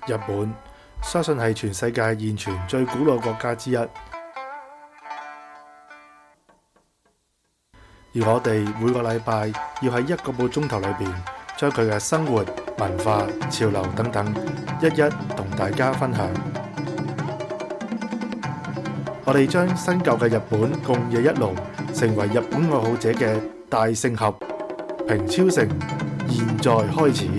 日本相信係全世界現存最古老國家之一，而我哋每個禮拜要喺1個半鐘頭裏邊，將佢嘅生活、文化、潮流等等一一同大家分享。我哋將新舊嘅日本共冶一爐，成為日本愛好者嘅大聖盒。平超城現在開始。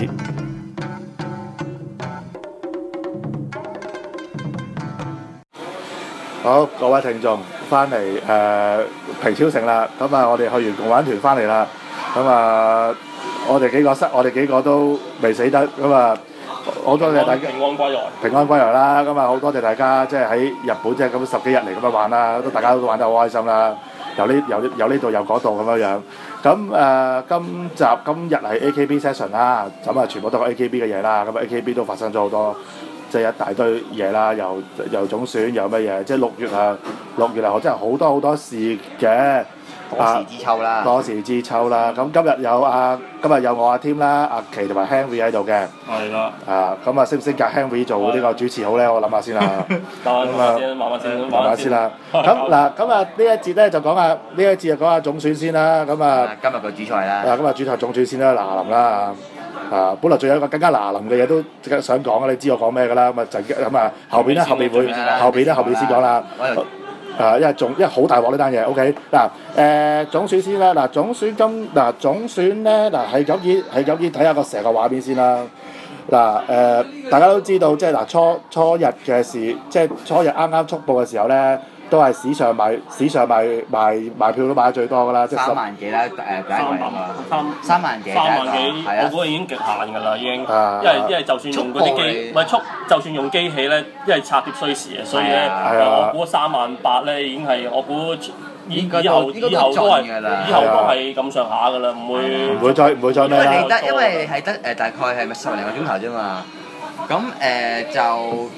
好，各位聽眾，翻嚟平超城啦。咁啊，我哋去完共玩團翻嚟啦。咁啊，我哋幾個都未死得。咁啊，好多謝大家平安歸來。 平安歸來啦。咁啊，好多謝大家即係喺日本即係咁10幾日嚟咁樣玩啦，大家都玩得好開心啦。由呢度由嗰度咁樣樣。咁今日係 AKB session 啦。咁啊，全部都係 AKB 嘅嘢啦。咁啊 AKB 都發生咗好多。即係一大堆嘢啦，又總選又乜嘢，即係6月啊，真係好多事嘅。 多事之秋啦。 多事之秋啦。咁今日有我阿添啦、阿琪同埋 Henry 喺度嘅。 係啦。 咁啊，識唔識夾 Henry 做呢個主持好咧？我諗下先啦。慢慢先啦。咁啊呢一節咧就講下總選先啦。咁啊。 今日個主菜啦。 今日主菜總選先啦，嗱臨啦。本來仲有一個更加嗱臨嘅嘢都即刻想講啊！你知我講咩㗎啦？咁啊後邊先講啦。因為好大鑊呢單嘢。OK 嗱總選先啦。總選咧係咁意睇下個成個畫面先啦。大家都知道即係初日嘅事，即係初日啱速報嘅時候咧。都係史上賣票都賣得最多㗎啦，即係 3萬幾啦，第一位3萬幾， 我估已經極限㗎啦，已經。因為就算用嗰啲機，就算用機器咧，因為拆碟需時啊，所以咧我估38000咧已經係我估以後都係咁上下㗎啦，唔會再咩啦。 因為係得大概係咪10零個鐘頭啫嘛，咁就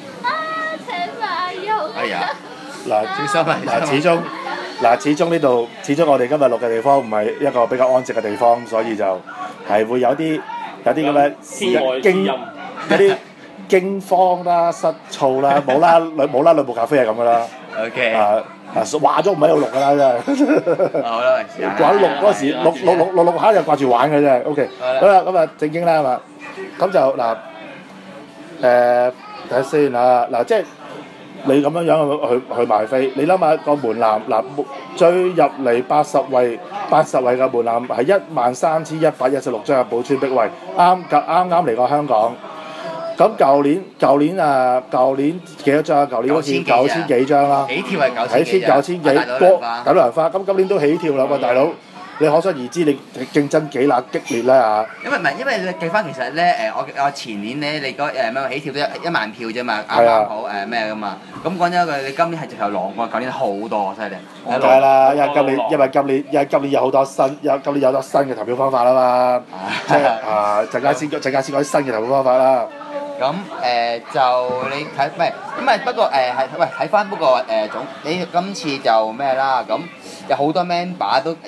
哎呀〜 始終呢度，我哋今日錄嘅地方唔係一個比較安靜嘅地方，所以就係會有啲咁嘅驚慌啦、失措啦，冇啦，兩部咖啡係咁噶啦。 OK。 話咗唔喺度錄㗎啦，真係。好啦，掛錄嗰時錄下就掛住玩嘅啫。OK。好啦，咁啊正經啦係嘛，咁就睇下先即係。你咁樣去賣飛，你諗下個門檻最入嚟80位嘅門檻係13116張寶川碧惠，啱嚟過香港。咁舊年幾多張啊？舊年好似9000幾張啦。 起跳係 9000幾，大佬人花。咁今年都起跳啦喎，大佬。你可想而知，你競爭幾激烈啦嚇！ 因為你計翻其實咧我前年咧你嗰起跳都1萬票啫嘛，啱好咩噶嘛。咁講真一句，你今年係直頭狼過舊年好多，犀利。 梗係啦，因為今年有好多新嘅投票方法啦嘛。即係陣間先講啲新嘅投票方法啦。 咁就你睇不過睇翻你今次就咩啦咁。有好多 member 都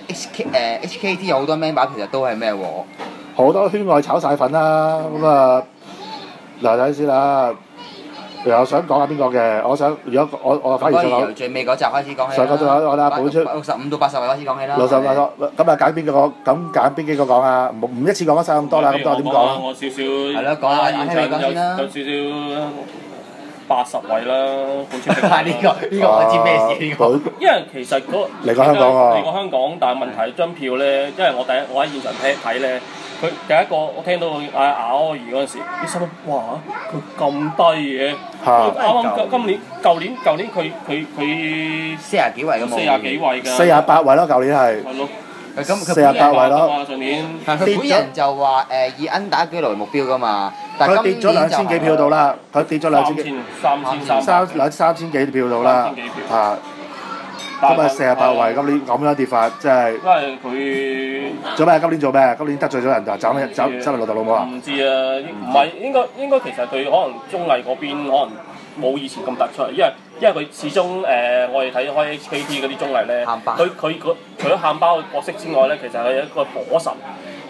HKT 有好多 member 其實都係咩喎？ 好多圈外炒晒粉啦，咁睇下先啦。又想講下邊個嘅？如果我反而想講由最尾嗰集開始講起啦。 上嗰集我啦，補出 65到80位開始講起啦。 65到80，咁揀邊幾個講啊？唔一次講得晒咁多啦，咁多點講啊？ 我少少係咯，講下聽你講先啦。 有少少80位啦，寶川碧惠。 呢個我知咩事呢個？ 因為其實嚟過香港喎。 嚟過香港，但係問題張票咧，因為我喺現場睇咧，佢第一個我聽到阿柯兒嗰陣時，啲心諗哇，佢咁低嘅。啱舊年佢 40幾位咁喎。 40幾位㗎。 48位咯，舊年係。 係咯。 咁 48位咯。 上年。 佢本人就話以 under 紀錄為目標㗎嘛，但佢跌咗2000幾票到啦，佢跌咗2000幾。3000幾票到啦。今日48位，今年咁樣跌法，真係。 因為佢做咩？今年做咩？今年得罪咗人就走嚟老豆老母啊？ 唔知啊，唔係應該其實佢可能綜藝嗰邊可能冇以前咁突出嚟，因為佢始終我哋睇開 HKT 嗰啲綜藝咧，佢除咗喊包嘅角色之外咧，其實係一個火神。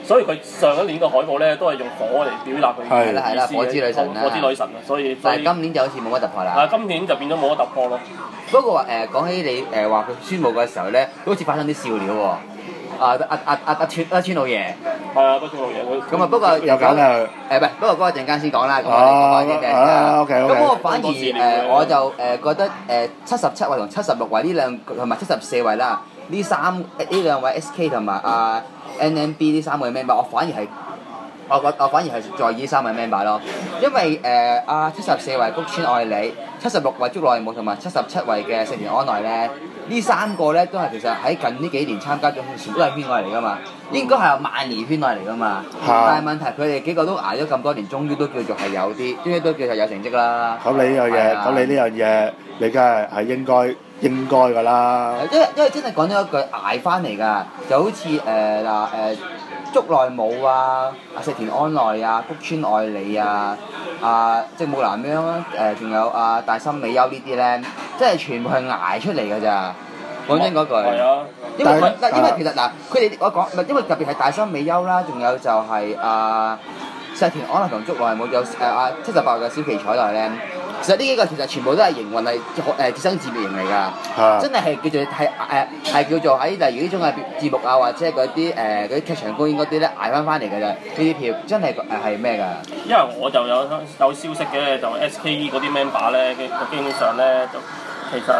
所以佢上一年個海報咧都係用火嚟表達佢係啦，火之女神啦， 火之女神啊，所以但係今年就好似冇乜突破啦。 係今年就變咗冇乜突破咯。 不過話講起你話佢宣佈嘅時候咧，好似發生啲笑料喎。阿川老爺係啊，川老爺佢咁啊，不過有講啊唔係，不過嗰個陣間先講啦。咁我哋講翻啲咩㗎 ？OK。 咁我反而我就覺得77位同76位呢兩同埋74位啦，呢兩位 SK 同埋NMB 呢3位 member，我反而係在意3位 member 咯，因為74位谷川愛里、76位竹內舞同埋77位嘅石田安奈咧，呢3個咧都係其實喺近呢幾年參加咗，全部都係圈外嚟噶嘛，應該係萬年圈外嚟噶嘛，但係問題佢哋幾個都捱咗咁多年，終於都叫做係有啲，終於都叫做有成績啦。 咁你呢樣嘢，你梗係應該㗎啦。 因為真係講咗一句捱翻嚟㗎，就好似竹內舞啊、石田安奈啊、谷川愛里啊、即木南央啊、仲有大森美優呢啲咧，即係全部係捱出嚟㗎咋。講真嗰句。係啊。因為其實佢哋我講因為特別係大森美優啦，仲有就係石田安奈同竹內舞有78位嘅小期彩內咧。其實呢幾個其實全部都係營運係自生自滅型嚟㗎，真係叫做係叫做喺例如呢種嘅節目啊，或者係嗰啲劇場公演嗰啲咧捱翻嚟㗎咋，呢啲票真係係咩㗎？ 因為我就有消息嘅，就 SKE 嗰啲 member 咧，基本上咧就其實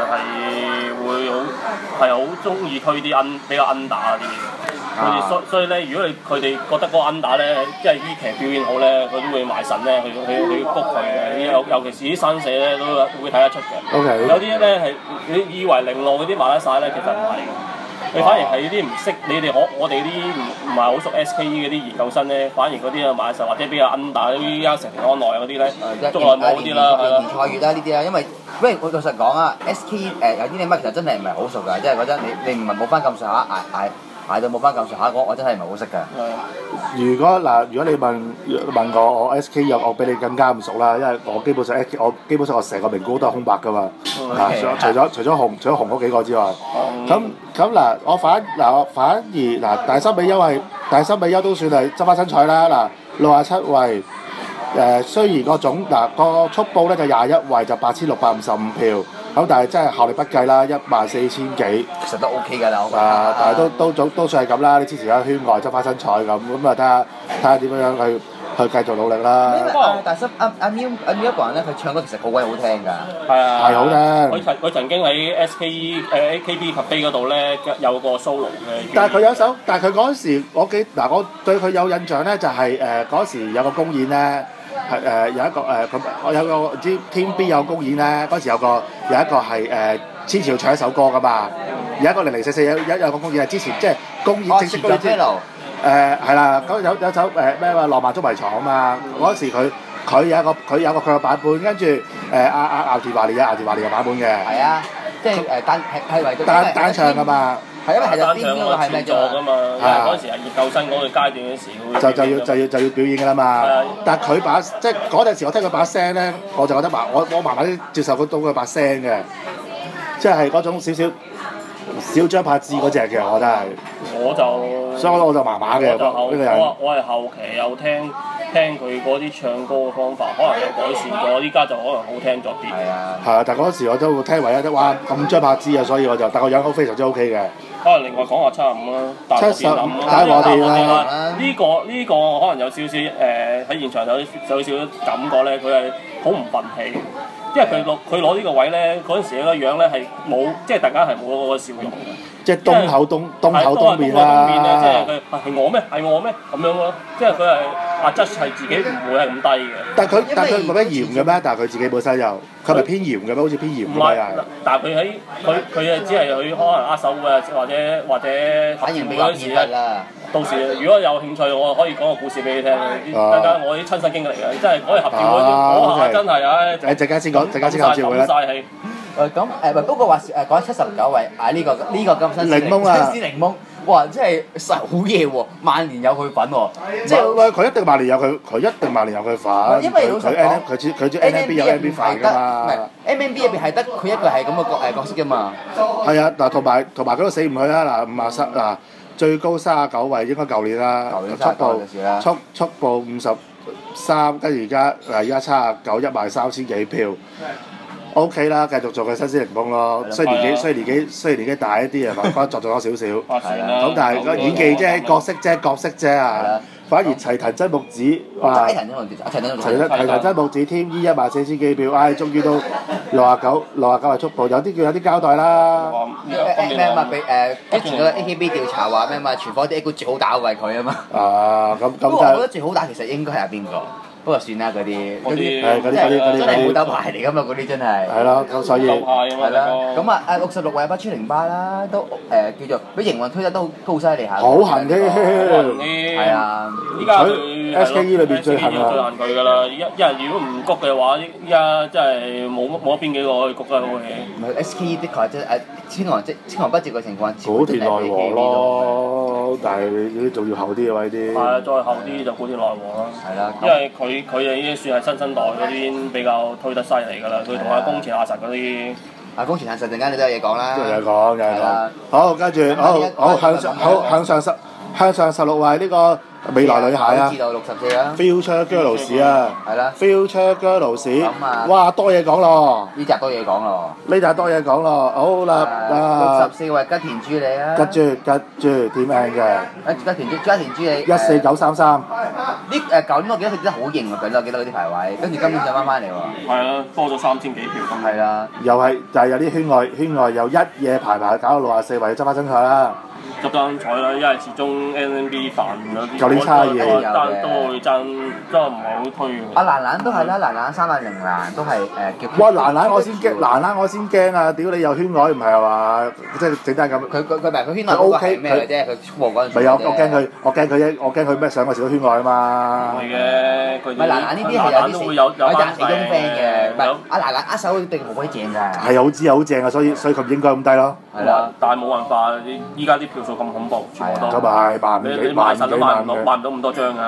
係好中意推啲比較 under 嗰啲嘢。所以咧，如果佢哋覺得嗰個 under 咧，即係依期表演好咧，佢都會賣腎咧，去谷佢嘅。尤其是啲新社咧，都會睇得出嘅。 Okay. 有啲咧係你以為零落嗰啲賣得晒咧，其實唔係嘅。你反而係啲唔識你哋我哋啲唔係好熟 SKE 嗰啲研究生咧，反而嗰啲啊賣得晒，或者比較 under 依家成田安奈嗰啲咧，竹內舞嗰啲啦，係啦。 年賽月啦呢啲啦，因為我老實講啊，SKE 有啲你乜其實真係唔係好熟㗎，即係覺得你唔係冇翻咁上下捱到冇翻咁上下，我真係唔係好識㗎。 如果你問我 SK 我比你更加唔熟啦，因為我基本上我成個名稿都係空白㗎嘛。除咗紅嗰幾個之外，咁我反而大森美優都算係執翻身彩啦。67位雖然個個速報咧就21位就8655票。咁但係真係效力不計啦，14000幾， 其實都 OK 㗎啦，我覺得。但係都算係咁啦，你之前喺圈外執翻身彩咁啊睇下點樣去繼續努力啦。 因為大森阿 Miu 一個人咧，佢唱歌其實好鬼好聽㗎。 係啊。係好聽。 佢曾經喺 SKE AKB Cafe 嗰度咧有個 solo 嘅。 但係佢嗰陣時，我對佢有印象咧，就係嗰時有個公演咧。有一個我有個唔知 Team B 有公演咧，嗰時有一個係千潮唱一首歌㗎嘛，有一個0044有個公演係之前即係公演正式公演之後，係啦，咁有首咩話浪漫捉迷藏啊嘛，嗰時佢有佢個版本，跟住阿田華利有版本嘅。係啊，即係單唱㗎嘛。 係因為係就邊嗰個係咩㗎嘛？嗰時係研究生嗰個階段嗰時， 就要表演㗎啦嘛。但係佢即係嗰陣時，我聽佢把聲咧，我就覺得我慢慢接受到佢把聲嘅，即係嗰種少少小張柏芝嗰隻嘅，我覺得係。所以我就麻麻嘅呢個人。 我係後期有聽佢嗰啲唱歌嘅方法，可能有改善咗，依家就可能好聽咗啲。係啊，但係嗰時我都聽唯一哇咁張柏芝啊，所以但個樣都非常之 OK 嘅。 另外講下75啦，大和電啦，呢個可能有少少喺現場有少少感覺咧，佢係好唔憤氣，因為佢攞呢個位咧，嗰陣時個樣咧係冇，即係大家係冇嗰個笑容嘅。 即係東口東面啦， 即係佢係我咩咁樣咯，即係佢係質係自己唔會係咁低嘅。 但係佢覺得嚴嘅咩？但係佢自己本身又佢係咪偏嚴嘅咩？好似偏嚴咁樣。 但係佢只係佢可能握手嘅，或者反應比較偏激啦。 到時如果有興趣，我可以講個故事俾你聽。大家我啲親身經歷嚟嘅，真係嗰日合照嗰下真係陣間先講合照會啦。 不過話講79位呢個咁新檸檬啊！ 檸檬，哇！真係實好嘢喎，萬年有佢份喎。 即係佢一定萬年有佢份。 因為老實講， 佢知 NMB 有 NMB 份㗎嘛。 唔係 NMB 入邊係得佢一個係咁嘅角色㗎嘛。 係啊，嗱同埋佢都死唔去啦，嗱最高39位，應該舊年啦。速步53，跟住而家79，13000幾票。O.K. 啦，繼續做佢新鮮檸檬咯。雖然年紀大一啲啊，反而作咗少少。咁但係個演技啫，角色啫啊！反而齊藤真木子哇，齊藤真木子添，E 14000幾票，終於都69係速步，有啲交代啦。 咩嘛？之前嗰個 AKB 調查話咩嘛？全科啲 A 股最好打係佢啊嘛。 咁不過我覺得最好打其實應該係邊個？不過算啦，嗰啲真係冇鬥牌嚟㗎嘛，嗰啲真係。 係咯，咁所以係啦。咁啊66位北川翎巴啦，都叫做俾營運推得都好犀利下。 好痕嘅。 係啊。 依家佢 SKE 裏邊最痕佢㗎啦。因為如果唔谷嘅話，依家真係冇邊幾個可以谷得到嘅。 唔係 SKE 的確真係青黃不接嘅情況。 古田奈和咯，但係你仲要後啲嘅位啲。 係啊，再後啲就古田奈和啦。 係啦。 因為佢已經算係新生代嗰啲比較推得犀利㗎啦，佢同阿宮前阿實嗰啲。 阿宮前阿實陣間你都有嘢講啦。 有講。好，跟住向上16位呢個未來女孩啊。 至到64啦。 Future Girls 啊。 係啦。 Future Girls。哇，多嘢講咯。 呢集多嘢講咯。 好啦 64位吉田朱里啊。 吉住點名嘅。 吉田朱里。 14933。 舊年我記得佢真係好型喎，記得嗰啲排位，跟住今年上翻嚟喎。 係啊，多咗3000幾票咁。 係啦。 又係就係有啲圈外又一嘢排搞到64位，執翻身彩啦。 執翻彩啦，因為始終 NMB 煩嗰啲。 舊年差嘢都會爭，都唔係好推。 阿蘭都係啦，蘭300蘭都係叫。 哇！蘭我先驚啊！屌你有圈外唔係話，即係整單咁。 佢圈內嗰個係咩嘅啫？佢出貨嗰陣時。 咪有我驚佢咩上個時都圈外啊嘛。 係嘅，佢。 咪蘭呢啲係有啲有啲死忠 friend 嘅，唔係阿蘭握手定好鬼正㗎。 係好正啊！所以佢唔應該咁低咯。 係啦。 但係冇辦法，依家啲票數咁恐怖，全部都。 咁咪你賣神都賣唔到咁多張㗎。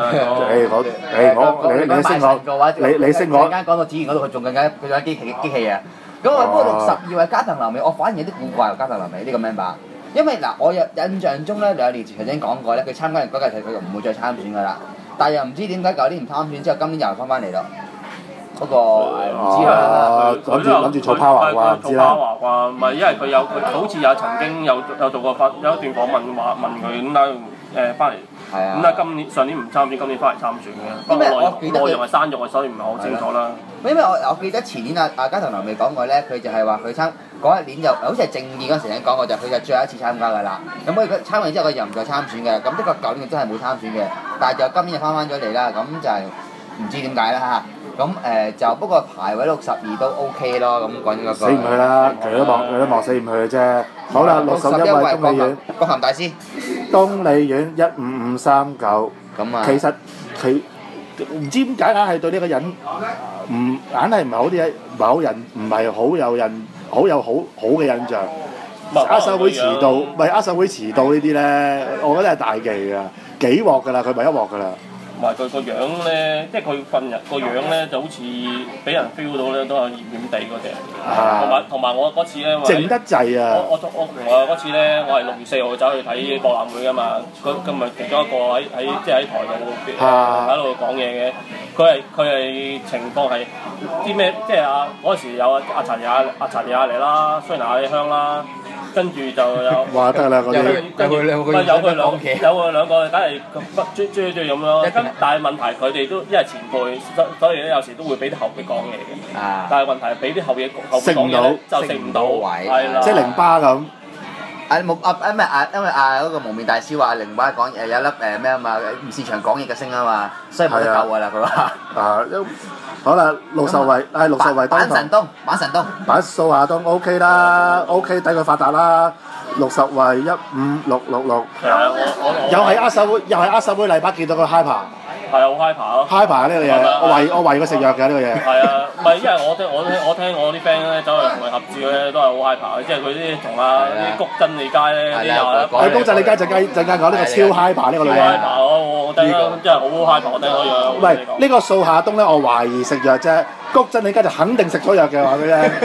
你識我。 陣間講到子賢嗰度，佢仲有機器啊！咁不過62位加藤留美，我反而有啲古怪喎，加藤留美呢個 member，因為嗱，我有印象中咧2年前曾經講過咧，佢參加完嗰屆佢就唔會再參選㗎啦。但係又唔知點解舊年唔參選之後，今年又翻嚟咯。嗰個唔知啦。 諗住做 power 啩，唔知啦。 做 power 啩，唔係因為佢好似有曾經有做過有一段訪問問佢點解翻嚟。係啊。咁今年上年唔參選，今年翻嚟參選嘅。因為我記得內容係生肉，所以唔係好清楚啦。 因為我記得前年加藤留美講過咧，佢就係話佢嗰一年就好似係正義嗰陣時已經講過，就佢就最後一次參加㗎啦。咁佢參完之後，佢又唔再參選嘅。咁的確舊年佢真係冇參選嘅，但係就今年就翻咗嚟啦。咁就係唔知點解啦嚇。咁就不過排位62都 OK 咯。咁講呢個。死唔去啦，佢都望死唔去嘅啫。好啦，61位東麗苑。 國涵大師。 東麗苑15539。咁啊。其實佢。唔知點解硬係對呢個人硬係唔係好嘅印象。握手會遲到，握手會遲到呢啲咧，我覺得係大忌㗎，幾鑊㗎啦，佢咪一鑊㗎啦。 同埋佢個樣咧，即係佢份人個樣咧，就好似俾人 feel 到咧，都係厭厭地嗰隻。同埋我嗰次咧， 靜得滯啊！ 我同我嗰次咧，我係6月4號走去睇博覽會㗎嘛。佢咪其中一個喺台度喺度講嘢嘅。佢係情況係啲咩？即係嗰陣時有阿查理亞嚟啦，雖然亞香啦。跟住就有， 哇得啦嗰啲， 有佢兩個，梗係追咁樣。但係問題佢哋都因為前輩，所以咧有時都會俾啲後輩講嘢嘅。但係問題係俾啲後輩講嘢就食唔到位，係啦。 即係0巴咁。 因為嗰個蒙面大師話0巴講有粒咩啊嘛，唔擅長講嘢嘅聲啊嘛，所以冇得救㗎啦佢話。 好啦，60位60位板神東。 板數下東 OK 啦 ，OK 抵佢發達啦。60位15666。 係啊， 又係握手會禮拜見到個 hyper。 係啊，好 hyper 咯。 hyper 呢個嘢，我為佢食藥嘅呢個嘢。 係啊，唔係因為我聽我啲 friend 咧走去同佢合照咧，都係好 hyper，即係佢啲同啲谷真理佳咧啲又。 谷真理佳陣間講呢個超 hyper 呢個女人。 超 hyper 我聽真係好 hyper，我聽嗰樣。 唔係呢個數下東咧，我懷疑食藥啫。 谷真，你而家就肯定食咗藥嘅話佢啫。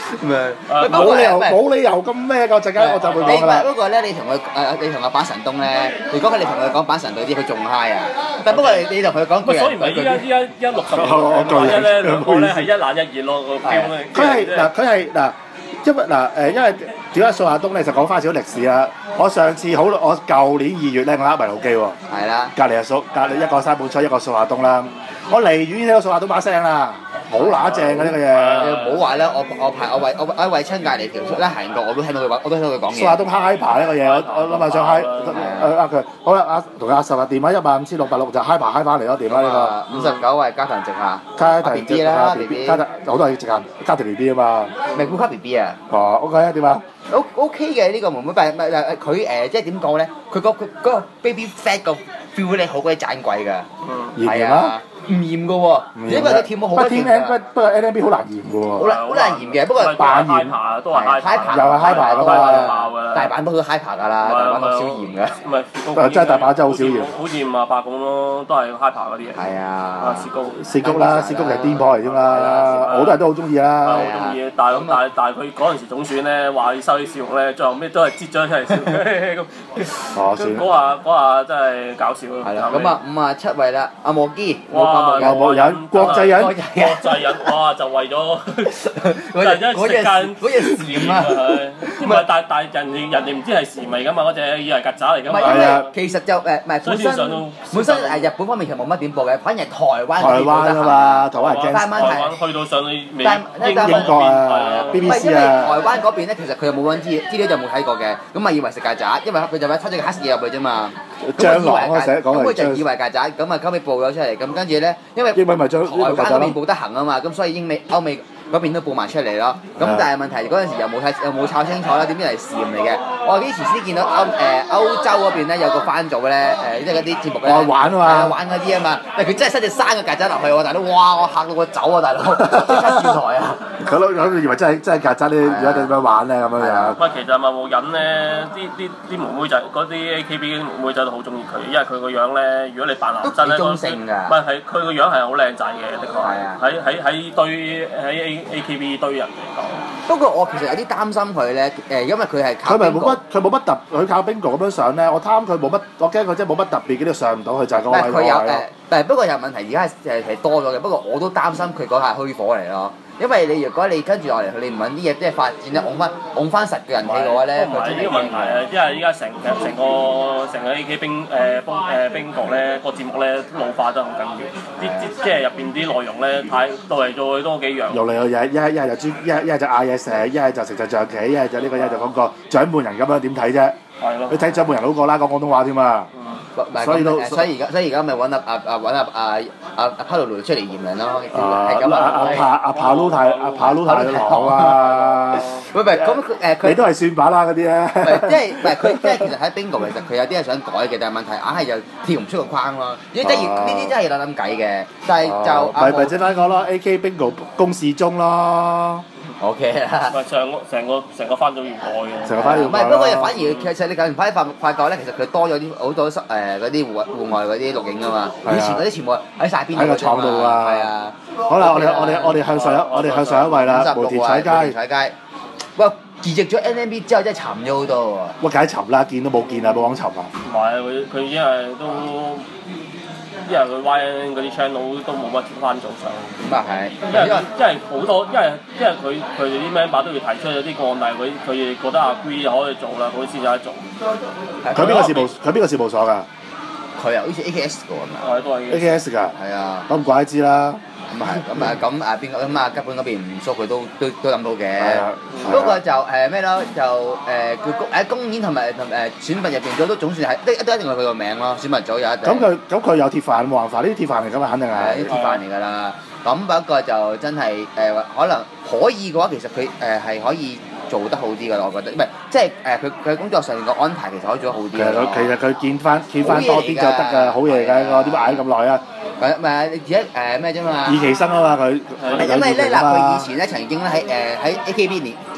冇理由咁咩㗎？陣間我就會講㗎啦。 不過咧，你同阿板神東咧，如果你同佢講板神隊啲，佢仲 high 啊！但不過你同佢講， 所以唔係依家60年代咧，兩個咧係一冷一熱咯個 feel 咧。 佢係嗱。因為點解數下東咧就講翻少歷史啦。我上次我舊年2月咧，我呃迷路機喎。 係啦。 隔離一個山本昌，一個數下東啦。我離遠聽到數下東把聲啦，好乸正嘅呢個嘢。 唔好話啦，我為親隔離條出咧行過，我都聽到佢講嘢。 數下東 hyper 呢個嘢，我諗下想 high 佢。好啦，同佢10日電話15686就 hyper 翻嚟咯，電話呢個。59位加藤直下。 加藤 BB 啦 ，BB。好多係直下加藤 BB 啊嘛。 咪呼吸 BB 啊？ 哦 ，OK 啊，點啊 ？OK 嘅呢個妹妹，但係佢即係點講咧？佢嗰個 baby fat 個 feel 咧好鬼盞鬼㗎。係啊。唔嚴㗎喎，因為佢跳舞好鬼甜㗎。 不過 NMB 好難嚴㗎喎。 好難嚴嘅，不過扮嚴都係 hyper， 又係 hyper 㗎嘛。 大阪都好 hyper 㗎啦，大阪都少嚴㗎。 唔係， 真係大阪真係好少嚴。 好似58咁咯，都係 hyper 嗰啲嘢。 係啊。 薛谷啦，薛谷係癲婆嚟啫嘛，好多人都好中意啦。 好中意，但係佢嗰陣時總選咧話要收啲笑容咧，最後尾都係擠咗出嚟笑咁。 哦，算。 嗰下真係搞笑咯。 係啦，咁啊57位啦，阿莫基。 有冇人？國際人， 哇！就為咗嗰隻蟬啊！ 唔係，但係人哋唔知係蟬嚟㗎嘛，嗰隻以為曱甴嚟㗎嘛。 係啊，其實就唔係本身日本方面其實冇乜點播嘅，反而係台灣嗰邊播得嘛，台灣人驚。 台灣去到上去英國啊 BBC 啊。 台灣嗰邊咧，其實佢又冇揾資料就冇睇過嘅，咁啊以為食曱甴，因為佢就咪偷咗個黑嘢入去啫嘛。 蟑螂啊，成日講咁佢就以為曱甴，咁啊後尾報咗出嚟，咁跟住咧，因為台灣嗰邊報得行啊嘛，咁所以歐美嗰邊都報埋出嚟咯。咁但係問題嗰陣時又冇炒清楚啦，點知係蟬嚟嘅？我幾時先見到歐洲嗰邊咧有個番組咧，即係嗰啲節目咧玩啊嘛， 玩嗰啲啊嘛，但係佢真係塞隻生嘅曱甴落去喎，大佬，哇！我嚇到我走啊，大佬，即刻轉台啊！ 佢以為真係曱甴咧，而家點樣玩咧咁樣樣？ 唔係，其實某人咧，啲妹妹仔嗰啲 AKB 啲妹妹仔都好中意佢，因為佢個樣咧，如果你扮男生咧， 中性㗎。 唔係佢個樣係好靚仔嘅，的確。 係啊。 喺 AKB 堆人嚟講。 不過我其實有啲擔心佢咧，因為佢係靠。 佢冇乜特，佢靠 bingo 咁樣上咧，我貪佢冇乜，我驚佢真係冇乜特別嘅都上唔到去就係嗰個位。 佢有但係不過有問題，而家係多咗嘅。不過我都擔心佢嗰下虛火嚟咯。因為如果你跟住落嚟，你唔揾啲嘢即係發展咧，拱翻實嘅人氣嘅話咧， 唔係呢個問題啊！因為依家成個 AK 冰局咧個節目咧老化得好緊要，即係入邊啲內容咧太到嚟做去多幾樣。 用嚟用嘢，一係就嗌嘢食，一係就食就象棋，一係就呢個，一係就嗰個獎門人咁樣點睇啫？ 係咯。 你睇獎門人好過啦，講廣東話添嘛。所以而家咪揾阿帕魯魯出嚟驗人咯，係咁阿帕魯太講啊！ 喂，咁你都係算把啦嗰啲咧。 即係其實喺 Bingo 其實佢有啲係想改嘅，但係問題硬係就跳唔出個框咯。呢啲真係要諗計嘅，但係就咪即翻講咯 ，AK Bingo 公示中咯。 O.K. 啦， 唔係成個番組要改嘅， 成個番組唔係，不過反而其實你近排發覺咧，其實佢多咗啲好多嗰啲戶外嗰啲錄影啊嘛，以前嗰啲全部喺晒邊度？ 喺個廠度啊！ 係啊！ 好啦，我哋向上一位啦，無田彩街。 喂，移植咗 NMB 之後真係沉咗好多喎！ 喂，梗係沉啦，見都冇見啊，冇講沉啊！ 唔係佢因為都。因為佢 YN 嗰啲 channel 都冇乜翻做上， 咁啊係， 因為好多，因為佢哋啲 member 都要提出有啲個案，佢哋覺得阿 Gree 可以做啦，佢先有得做。 佢邊個事務所㗎？ 佢啊，好似 AKS 㗎嘛。 係都係 AKS 㗎。 係啊。 咁唔怪之啦。 邊個咁啊？吉本嗰邊唔疏，佢都諗到嘅。不過就咩咯？就叫喺公演同埋選拔入邊，都總算係都一定係佢個名咯。選拔組有一定。 咁佢有鐵飯冇辦法，呢啲鐵飯嚟㗎嘛，肯定係。 啲鐵飯嚟㗎啦。咁不過就真係可能可以嘅話，其實佢係可以做得好啲㗎啦，我覺得。唔係即係佢工作上面個安排其實可以做得好啲。 其實佢見翻多啲就得㗎，好嘢㗎，我點解捱咁耐啊？ 唔係你而家咩啫嘛？ 二期生啊嘛佢。 因為咧嗱，佢以前咧曾經咧喺 AKB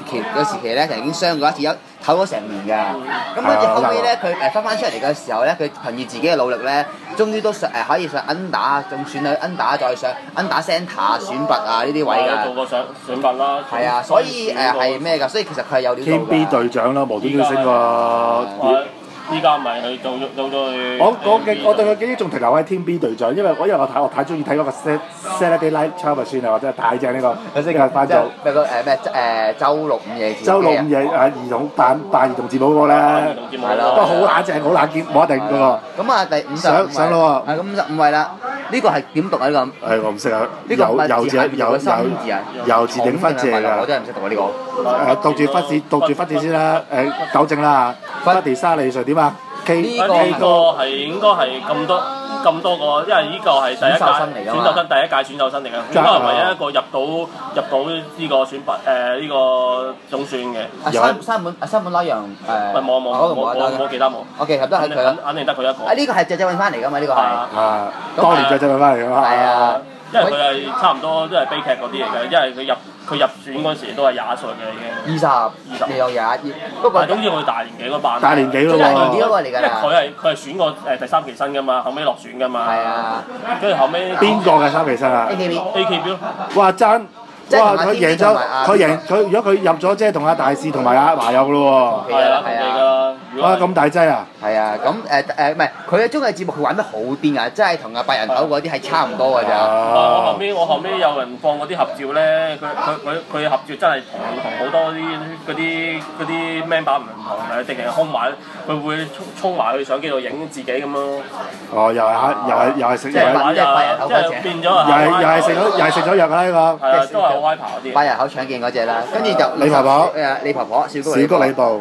期咧，曾經傷過一次，唞咗成年㗎。咁跟住後尾咧，佢翻出嚟嘅時候咧，佢憑住自己嘅努力咧，終於都可以上 under， 仲選去 under 再上 under centre 選拔啊呢啲位㗎。 做過選拔啦。 係啊，所以係咩㗎？所以其實佢係有料到㗎。 Team B 隊長啦，無端端升個。 依家咪去做咗去。 我對佢記憶仲停留喺 Team B 隊長，因為我太中意睇嗰個 Saturday Night Show 咪算啦，或者係太正呢個。即係翻做。咩個週六午夜。週六午夜兒童扮兒童節目嗰個咧。係咯。不過好冷靜，好冷見，冇一定嗰個。 咁啊，第55位。上咯喎。係咁55位啦。呢個係點讀啊？呢個？係我唔識啊。 呢個有字啊？ 有字定忽字㗎？ 我真係唔識讀啊呢個。 讀住忽字先啦。糾正啦。忽地沙利瑞點啊？ 呢個係應該係咁多個，因為呢個係第一屆選秀生嚟㗎，應該係唯一一個入到呢個選拔呢個總選嘅。 三本拉洋冇其他冇。 OK，入得係佢， 肯定得佢一個。 呢個係隻揾翻嚟㗎嘛？呢個係。 當年隻揾翻嚟㗎嘛。 係啊。 因為佢係差唔多都係悲劇嗰啲嚟嘅，因為佢入選嗰時都係21歲嘅已經。20未有21。不過總之佢大年紀嗰班。 大年紀咯喎。 大年紀嗰個嚟㗎。 因為佢係選過第3期生㗎嘛，後尾落選㗎嘛。 係啊。 跟住後尾。 邊個嘅3期生啊 ？AKB 咯。 哇爭！哇！佢贏咗，如果佢入咗，即係同阿大士同埋阿華有㗎咯喎。 係啊，係㗎。 哇！咁大劑啊！ 係啊，咁唔係佢嘅綜藝節目，佢玩得好癲啊！真係同阿八人頭嗰啲係差唔多㗎咋。 我後尾有人放嗰啲合照咧，佢合照真係同好多嗰啲 member 唔同嘅，定係空埋，佢會衝埋去相機度影自己咁咯。 哦，又係食， 即係八人頭嗰隻。 變咗啊！ 又係食咗藥啦呢個。 係啊，都係好威爬嗰啲。 八人口搶鏡嗰隻啦，跟住就李婆婆。 李婆婆，小谷李部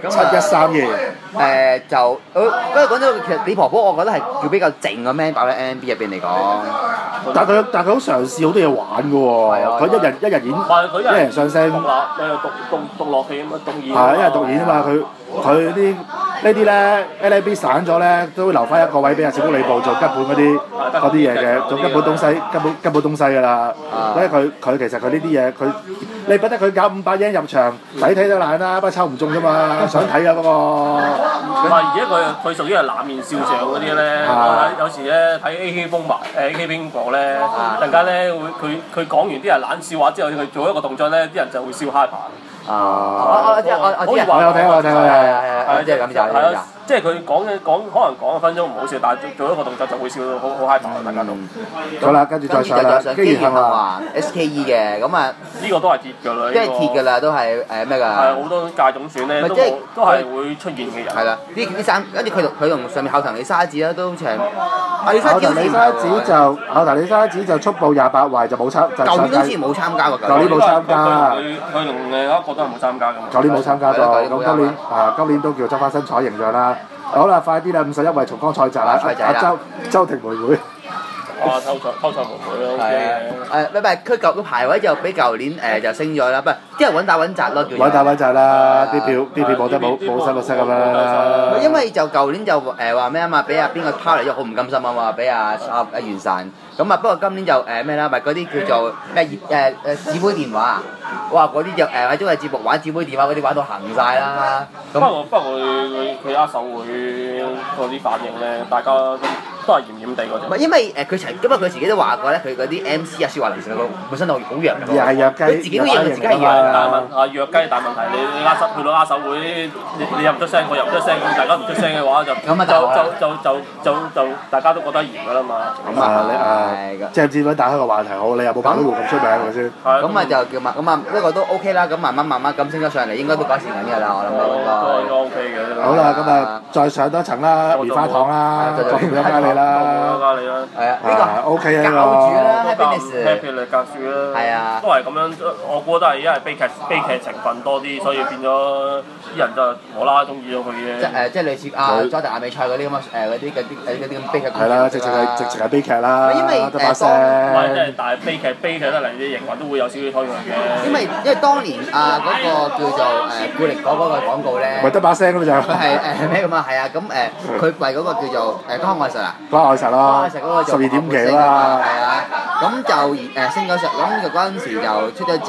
17132。 就跟住講咗，其實李婆婆我覺得係叫比較靜嘅 man 擺喺 NMB 入邊嚟講。 但佢好嘗試好多嘢玩嘅喎。佢一日演，一人上聲。 獨樂戲啊嘛，獨演。 係，一日獨演啊嘛，佢呢啲咧 NMB 散咗咧，都會留翻一個位俾阿小谷李部做根本嗰啲嘢嘅，做根本東西㗎啦。所以佢其實佢呢啲嘢佢。你覺得佢搞500英入場，抵睇都難啦，不過抽唔中啫嘛，想睇啊嗰個。 唔係，而家佢屬於係冷面笑匠嗰啲咧，我有時咧睇 AK 風埋AK 冰雹咧，突然間咧佢講完啲人冷笑話之後，佢做一個動作咧，啲人就會笑嗨棚。 我知我有睇係即係咁就。 即係佢講可能講1分鐘唔好笑，但係做一個動作就會笑到好嗨棚，大家都。 好啦，跟住再上啦， 機緣幸華 SKE 嘅咁啊。 呢個都係鐵㗎啦， 即係鐵㗎啦，都係咩㗎？ 係好多屆總選咧，都係會出現嘅人。 係啦，呢三跟住佢同上面後藤里沙子啦，都好似係。 後藤里沙子就速報28位就冇參。 舊年都好似冇參加過。 舊年冇參加。 佢同另一個都係冇參加㗎嘛。 舊年冇參加到，咁今年都叫執翻身材形象啦。好啦，快啲啦！51位松江菜摘啦，阿周庭妹妹。 偷菜妹妹咯。 係唔係佢舊個排位就比舊年就升咗啦，不過啲人穩打穩紮咯，叫。 穩打穩紮啦，啲票冇得冇失落失咁啦。 因為就舊年就話咩啊嘛，俾阿邊個拋嚟咗好唔甘心啊嘛，俾阿袁晨。咁啊，不過今年就咩啦，咪嗰啲叫做咩紙杯電話啊，哇嗰啲就喺綜藝節目玩紙杯電話嗰啲玩到行晒啦。 不過佢握手會嗰啲反應咧，大家都係厭厭地嗰種。 唔係因為佢自己都話過咧，佢嗰啲 MC 啊，説話能力本身都好弱嘅。 係弱雞。 佢自己都認為自己係弱。 弱雞大問題，你去到握手會，你入唔出聲，我入唔出聲，咁大家唔出聲嘅話就大家都覺得嚴㗎啦嘛。 咁啊即係至揾打開個話題好，你又冇白鹿咁出名係咪先？ 咁啊就叫咁啊呢個都 OK 啦，咁慢慢咁升咗上嚟，應該都改善緊㗎啦，我諗都 OK 嘅。 好啦，咁啊再上多層啦，棉花糖啦，再加你啦， 係啊，呢個 OK 啊呢個。 教主啦 ，Happiness 嚟教書啦。 係啊。 都係咁樣，我覺得係因為悲劇成分多啲，所以變咗啲人就無啦啦中意咗佢嘅。 即係類似佐特亞美賽嗰啲咁嗰啲咁悲劇。 係啦，直情係悲劇啦。 因為唔係，即係但係悲劇得嚟，啲營運都會有少少推動嘅。 因為當年嗰個叫做固力果嗰個廣告咧， 咪得把聲咁就。 佢係咩咁啊？係啊，咁佢為嗰個叫做關愛實啊。 關愛實咯。12點幾啦。 係啊，咁就升咗上，咁就嗰陣時就出咗之後，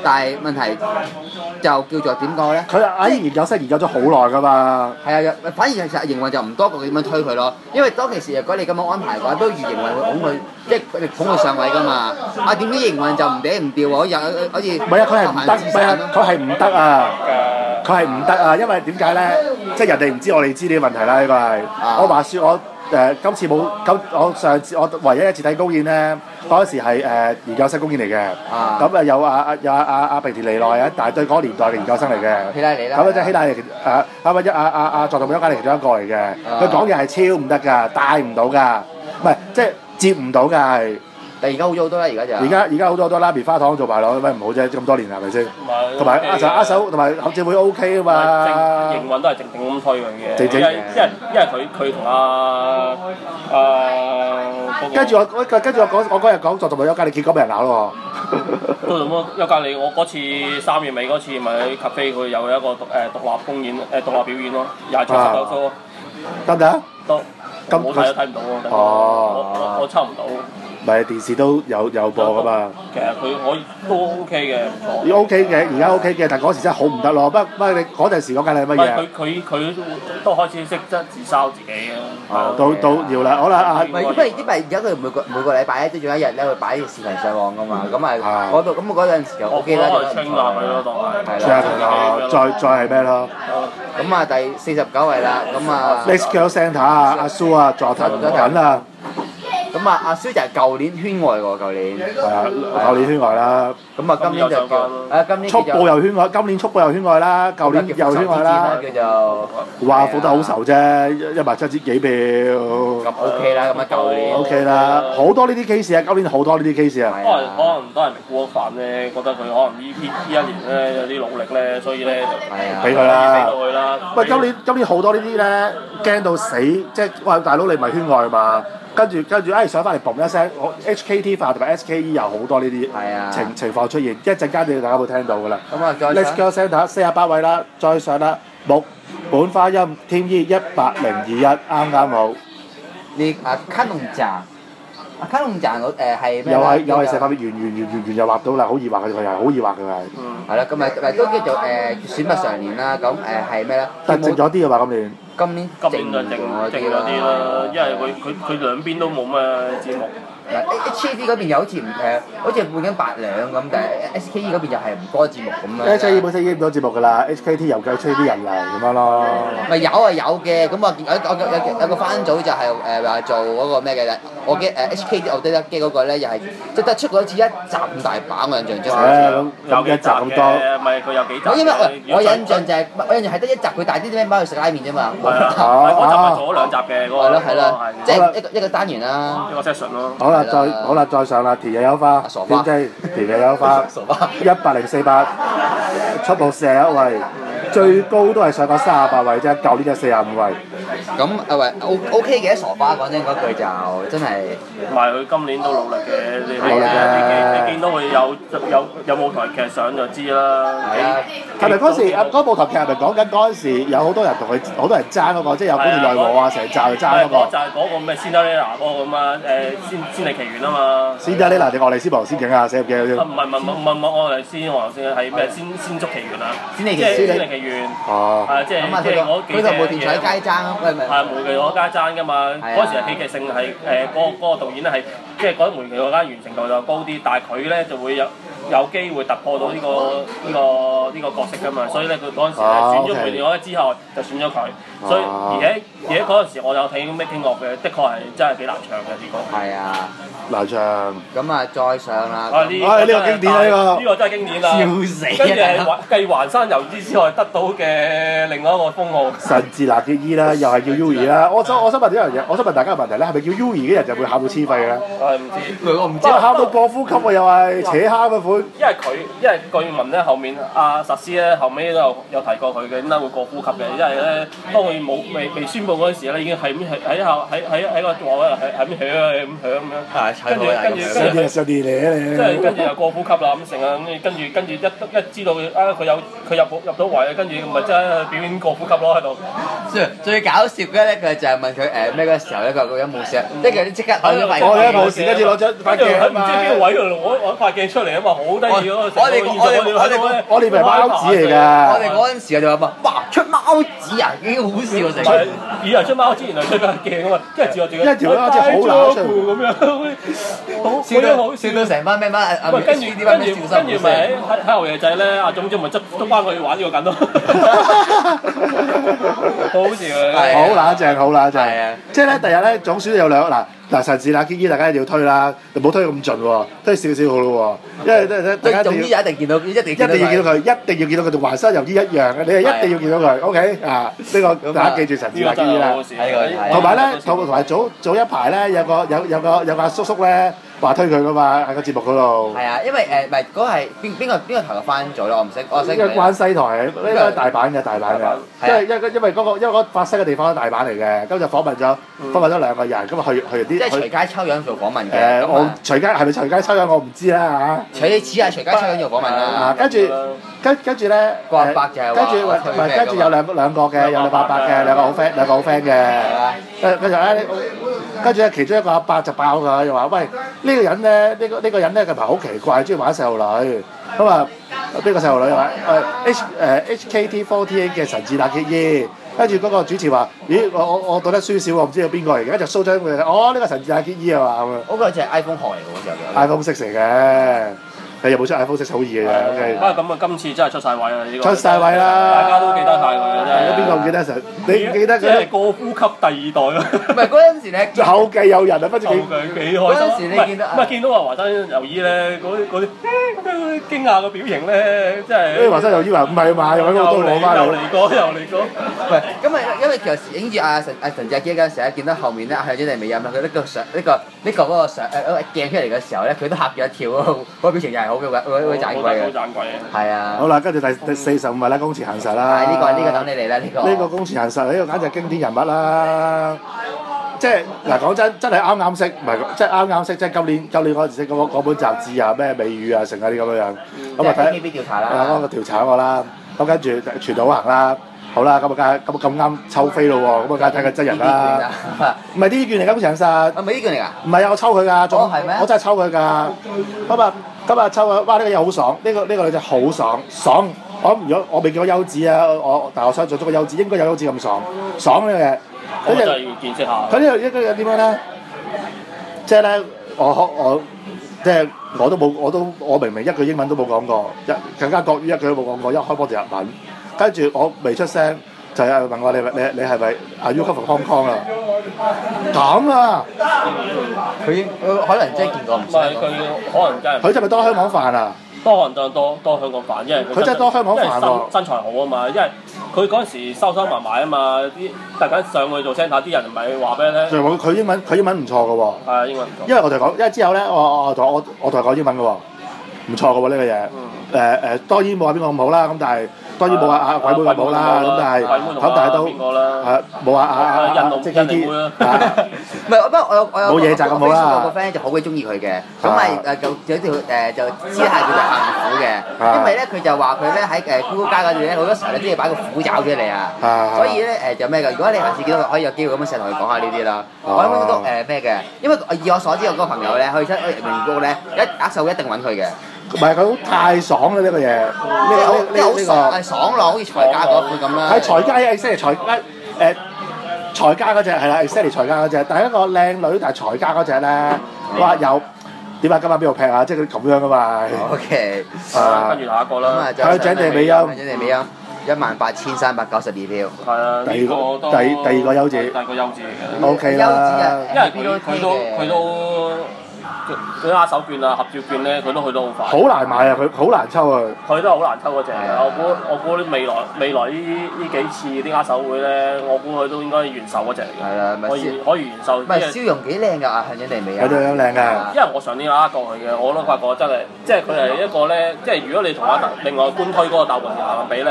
但係問題就叫做點講咧？ 佢喺研究室研究咗好耐㗎嘛。 係啊，反而其實營運就唔多過點樣推佢咯。因為當其時如果你咁樣安排嘅話，都預營運會捧佢，即係佢哋捧佢上位㗎嘛。啊點知營運就唔俾唔掉喎，好似唔係啊，佢係唔得，唔係啊，佢係唔得啊，佢係唔得啊，因為點解咧？即係人哋唔知，我哋知呢啲問題啦，呢個係。我話説我今次冇我上次我唯一一次睇公演咧，嗰陣時係研究生公演嚟嘅。咁有阿平田彌奈啊，一大堆嗰個年代嘅研究生嚟嘅。 希拉里啦。 咁即係希拉里佐藤優佳里其中一個嚟嘅。佢講嘢係超唔得㗎，帶唔到㗎，唔係即係接唔到㗎係。 但而家好咗好多啦，而家就。 而家好多啦，棉花糖做埋咯，咩唔好啫？咁多年係咪先？同埋握手同埋合照會 OK 啊嘛。 營運都係靜靜咁推佢嘅。 靜靜。 因為佢同跟住我嗰日講佐藤優佳里，結果俾人鬧咯喎。 佐藤優佳里，我嗰次3月尾嗰次咪喺 cafe 佢有一個獨立公演獨立表演咯，又係唱19首。 得唔得？ 都。我睇都睇唔到喎。 哦。 我抽唔到。 唔係電視都有播㗎嘛。 其實佢可以都 OK 嘅，唔錯。 OK 嘅，而家 OK 嘅，但嗰時真係好唔得咯。不過你嗰陣時講緊係乜嘢？ 佢都開始識得自嘲自己啊。 都要啦，好啦唔係，因為而家佢每個禮拜咧都仲有一日咧會擺啲視頻上網㗎嘛，咁啊嗰度咁我嗰陣時就 OK 啦。 我清啦佢咯，當係。 係啦。再係咩咯？ 咁啊，第49位啦，咁啊。 Next Girl Center 啊，阿蘇啊，佐藤緊啊。 咁啊，阿蕭就係舊年圈外喎，舊年。 係啊，舊年圈外啦。 咁啊，今年就叫今年速步又圈外，今年速步又圈外啦，舊年又圈外啦。 叫做話報得好愁啫，17000幾票。 咁 OK 啦，咁啊舊年。 OK 啦，好多呢啲 case 啊，今年好多呢啲 case 啊。 可能都係明估飯咧，覺得佢可能呢一年咧有啲努力咧，所以咧就俾佢啦。 俾到佢啦。 喂，今年好多呢啲咧驚到死，即係喂大佬你唔係圈外嘛？跟住，上翻嚟嘣一聲，HKT 化同埋 SKE 有好多呢啲情況出現，一陣間大家會聽到㗎啦。 咁啊，再 Let's Go Center 48位啦，再上啦，木本花音天衣10021啱啱好。 你卡農站，卡農站係咩？ 又係石化圓又畫到啦，好易畫嘅佢係，好易畫嘅係。 係啦，咁咪都叫做選物常年啦，咁係咩咧？ 但靜咗啲啊嘛，今年。 今年就靜咗啲啦，因為佢兩邊都冇乜節目。 HKT 嗰邊又好似好似換緊8兩咁，但係 SKE 嗰邊又係唔多節目咁樣。 SKE 本身已經唔多節目㗎啦，HKT 又計吹啲人嚟咁樣咯。 咪有嘅，咁啊有個番組就係話做嗰個咩嘅，我記HKT 我記得機嗰個咧又係即係得出過一次1集咁大把，我印象中。 有幾集咁多？ 唔係佢有幾集？ 因為我印象就係係得1集，佢帶啲咩包去食拉麵啫嘛。 嗰集咪做咗2集嘅嗰個。 係咯，即係一個單元啦。 一個 session 咯。 好啦，再上啦，田野優花，田野優花，104速報41位，最高都係上過38位啫，舊年就45位。 咁OK 嘅，傻花講真嗰句就真係。 唔係佢今年都努力嘅，你見到佢有舞台劇上就知啦。 係咪嗰時嗰舞台劇係咪講緊嗰陣時有好多人同佢好多人爭嗰個，即係有好似奈和啊，成扎去爭嗰個。 就係嗰個咩《Cinderella》嗰個咁啊仙履奇緣啊嘛。 Cinderella定愛麗絲夢遊仙境啊？寫入嘅嗰啲。 唔係愛麗絲夢遊仙境係咩仙足奇緣啊？仙履奇緣。 哦。 係即係我佢同梅田彩街爭啊！ 係梅田嗰街爭㗎嘛？嗰時係戲劇性係嗰個導演咧係即係覺得梅田嗰間完成度就高啲，但係佢咧就會有機會突破到呢個角色㗎嘛，所以咧佢嗰陣時選咗梅田嗰之後就選咗佢，所以而且嗰陣時我有睇 making of 嘅，的確係真係幾難唱嘅呢個。 係啊， 難唱。 咁啊，再上啦。 呢個經典啊！ 呢個真係經典啦。 笑死！ 跟住係繼環山由之之外得到嘅另外一個封號。 神智拿結衣啦，又係叫 Yui 啦。我想問呢樣嘢，我想問大家個問題咧，係咪叫 Yui 嘅人就會喊到黐肺嘅？ 唔知。 我唔知。 喊到過呼吸喎，又係扯蝦嘅款。 因為據聞咧，後面阿實施咧後尾都有提過佢嘅點解會過呼吸嘅，因為咧當佢未宣佈告嗰陣時咧，已經係咁喺個座嗰度係咁響咁樣， 上電嚟即係跟住又過呼吸啦咁成啊，跟住一知道啊佢入到位，跟住咪即係表演過呼吸咯喺度。 最搞笑嘅咧，佢就係問佢咩嗰時候咧，佢話有冇事啊？即係佢即刻攞咗塊鏡， 我冇事，跟住攞咗塊鏡啊嘛。 唔知邊個位度攞塊鏡出嚟啊嘛，好得意嗰個。 我哋咪貓子嚟㗎。 我哋嗰陣時就話哇出貓子啊，幾好笑成。 以為出貓子，原來出塊鏡啊嘛，跟住自我自己一條貓子好乸長咁樣，笑到成班咩班跟住咪喺後爺仔咧，阿總之咪執翻佢玩呢個緊咯，好好笑啊！ 好乸正，好乸正。 係啊， 即係咧，第日咧總選有兩嗱神志啦 Kiki 大家一定要推啦，就唔好推咁盡喎，推少少好咯喎，因為大家總之一定見到，一定要見到佢，一定要見到佢同環山遊醫一樣嘅，你係一定要見到佢 ，OK 啊？呢個大家記住神志啦 Kiki 啦。同埋咧，同埋早一排咧，有個阿叔叔咧話推佢噶嘛，喺個節目嗰度。 係啊，因為唔係嗰個係邊個台嘅翻咗咯，我唔識。 呢個關西台，呢個大阪嘅，因為嗰個發生嘅地方係大阪嚟嘅，咁就訪問咗兩個人，咁啊去啲。 即係隨街抽樣做訪問嘅。 我隨街係咪隨街抽樣我唔知啦嚇。 似係隨街抽樣做訪問啦。 跟住咧， 個阿伯就係話。 跟住有兩個嘅，有兩個阿伯嘅，兩個好 friend 嘅。跟住咧，其中一個阿伯就爆佢，又話：喂，呢個人咧，呢個人咧近排好奇怪，中意玩細路女。咁啊，邊個細路女話HKT48嘅神志達結衣。跟住嗰個主持話：咦，我讀得書少，我唔知有邊個嚟嘅。跟住 show 張佢，呢個神志達結衣啊嘛咁啊。 嗰個就係 iPhone 殼嚟嘅嗰時候。 iPhone 6嚟嘅。你有冇出 iPhone 6好易嘅啫？ 咁啊，今次真係出晒位啊！呢個出晒位啦！ 大家都記得晒佢嘅真係。 邊個唔記得神？你唔記得佢？ 即係過呼吸第二代咯。 唔係嗰陣時咧， 後繼有人啊！不知幾開心。 嗰陣時你見到見到話華山由衣咧，嗰啲驚訝嘅表情咧，真係。 華山由衣話唔係嘛，又揾個刀攞翻嚟。 又嚟過。 唔係，因為其實影住阿神志傑嗰陣時咧，見到後面咧向住你未飲啦，佢呢個相嗰個相鏡出嚟嘅時候咧，佢都嚇咗一跳嗰個表情又係好嘅，好盞鬼嘅。係啊。好啦，跟住第45位啦，宮池行實啦。 係呢個等你嚟啦，呢個。 呢個宮池行實，呢個簡直係經典人物啦。即係嗱，講真係啱識，唔係即係啱識，即係今年嗰陣時嗰本雜誌啊，咩美語啊，成啊啲咁樣。咁啊睇 TVB 調查啦。 嗰個調查我啦，咁跟住傳到行啦。好啦，咁啱抽飛咯喎，咁啊梗係睇佢真人啦。唔係啲卷嚟㗎，宮池行實。唔係啲卷嚟㗎？唔係啊，我抽佢㗎，我真係抽佢㗎。今日抽佢，哇！呢個嘢好爽，呢個女仔好爽。如果我未見過優子啊，但係我想做咗個優子，應該有優子咁爽呢個嘢。 咁就要見識下。 佢呢個點樣咧？即係咧，我明明一句英文都冇講過，更加國語一句都冇講過，一開波就日文。跟住我未出聲，就有人問我你係咪Are you from Hong Kong啊？咁啊！ 佢可能真係見過唔少。 佢可能真係。 佢真係咪多香港飯啊？ 多香港飯，因為佢真係多香港飯喎。 身材好啊嘛，因為佢嗰陣時收埋啊嘛，啲突然間上去做 centre，啲人唔係話俾你聽。 佢英文唔錯嘅喎。 係啊，英文唔錯。 因為我同佢講，因為之後咧，我同佢講英文嘅喎，唔錯嘅喎呢個嘢。當然冇話邊個咁好啦，咁但係。當然冇話鬼妹咁好啦，咁但係都冇話即係呢啲， 唔係，不過我有冇嘢就咁好啦。 我個 friend 就好鬼中意佢嘅，咁咪有條就私下叫做喊苦嘅，因為咧佢就話佢咧喺Google街嗰度咧好多時候咧都要擺個虎爪出嚟啊，所以咧就咩㗎？如果你下次見到佢，可以有機會咁樣成日同佢講下呢啲啦。我諗都咩嘅，因為以我所知我嗰個朋友咧，去出名谷咧一握手一定揾佢嘅。 唔係佢太爽啦呢個嘢，呢個爽朗，好似財家嗰款咁啦。 喺財家exactly財家嗰隻係啦，exactly財家嗰隻，但係一個靚女但係財家嗰隻咧，哇有點解今晚邊度劈啊？即係佢咁樣噶嘛。 OK， 跟住下一個啦。 係井地美音 ，18392票。 係啊。 第二個優子。 第二個優子嚟嘅。 OK 啦。 因為佢都。佢握手券啊、合照券咧，佢都去得好快。 好難買啊！佢好難抽啊！ 佢都係好難抽嗰隻。我估未來呢幾次啲握手會咧，我估佢都應該完售嗰隻嚟嘅。 係啦， 可以完售。 唔係笑容幾靚㗎啊！向井地美啊！ 佢都靚㗎。 因為我上年握過佢嘅，我都發覺真係，即係佢係一個咧，即係如果你同另外官推嗰個鬥魂人比咧，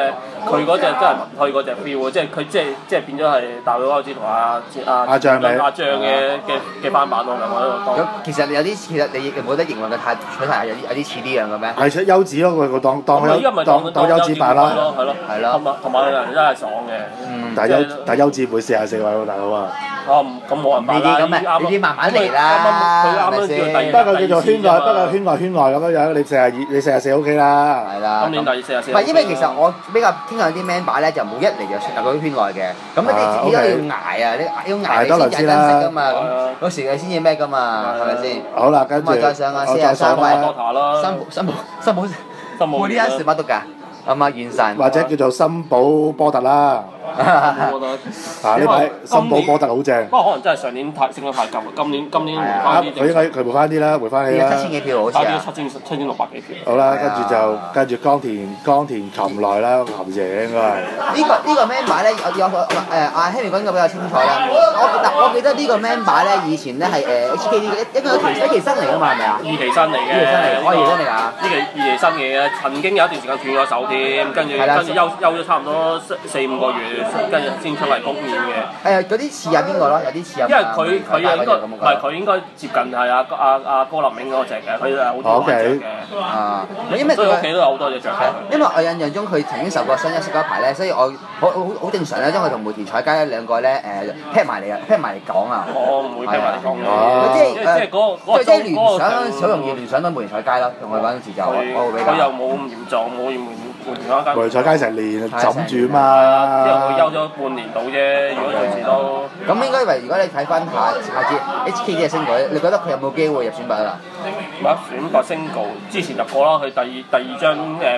佢嗰隻真係文虛嗰隻 feel 即係佢即係變咗係大佬開始同阿張嘅翻版咯，兩個喺度當。 咁其實其實你冇得形容嘅取態有啲似呢樣嘅咩？ 係出優子咯，佢當優子版啦。 係咯，同埋人真係爽嘅。 但係優子會44位喎，大佬啊！ 咁冇人辦啦，呢啲慢慢嚟啦。 佢啱啱叫第二， 不過叫做圈外，咁樣樣，你44 OK 啦。 係啦。 今年第44。 唔係，因為其實我比較傾向啲 man 把咧，就冇一嚟就入到圈外嘅。咁你都要捱啊！你要捱你先有珍惜㗎嘛。咁嗰時你先至咩㗎嘛？係咪先？ 好啦，跟住再上啊43位。新寶嗰啲人乜都㗎。咁啊，完神或者叫做森保波特啦。呢排森保波特好正。 不過可能真係上年升得太急，今年回翻啲。 佢回翻啲啦，回翻起啦。 7000幾票好似啊。 7600幾票。 好啦，跟住岡田琴奈啦，琴姐應該係。 呢個 man 把咧，阿 Henry 講得比較清楚啦。我記得呢個 man 把咧，以前咧係HK 應該一期新嚟㗎嘛，係咪啊？ 二期新嚟嘅。 二期新嚟㗎。 呢期二期新嘅，曾經有一段時間斷咗手添，跟住休咗差唔多4-5個月，跟住先出嚟封面嘅。 嗰啲似有邊個咯？有啲似有。 因為佢應該唔係佢應該接近係阿高林明嗰隻嘅，佢係好多隻嘅。 因為所以屋企都有好多隻雀。 因為我印象中佢曾經受過傷休息嗰一排咧，所以我好正常咧，將佢同梅田彩佳兩個咧劈埋嚟講啊。 我唔會劈埋嚟講嘅。 即係嗰個聯想好容易聯想到梅田彩佳咯，同佢嗰陣時就我會比較。 佢又冇咁嚴重，冇梅田彩佳成年枕住嘛。 因為佢休咗半年到啫，如果隨時都。 咁應該如果你睇翻下次 HKT 嘅星隊，你覺得佢有冇機會入選拔啊？ 選拔星稿之前入過啦，佢第二張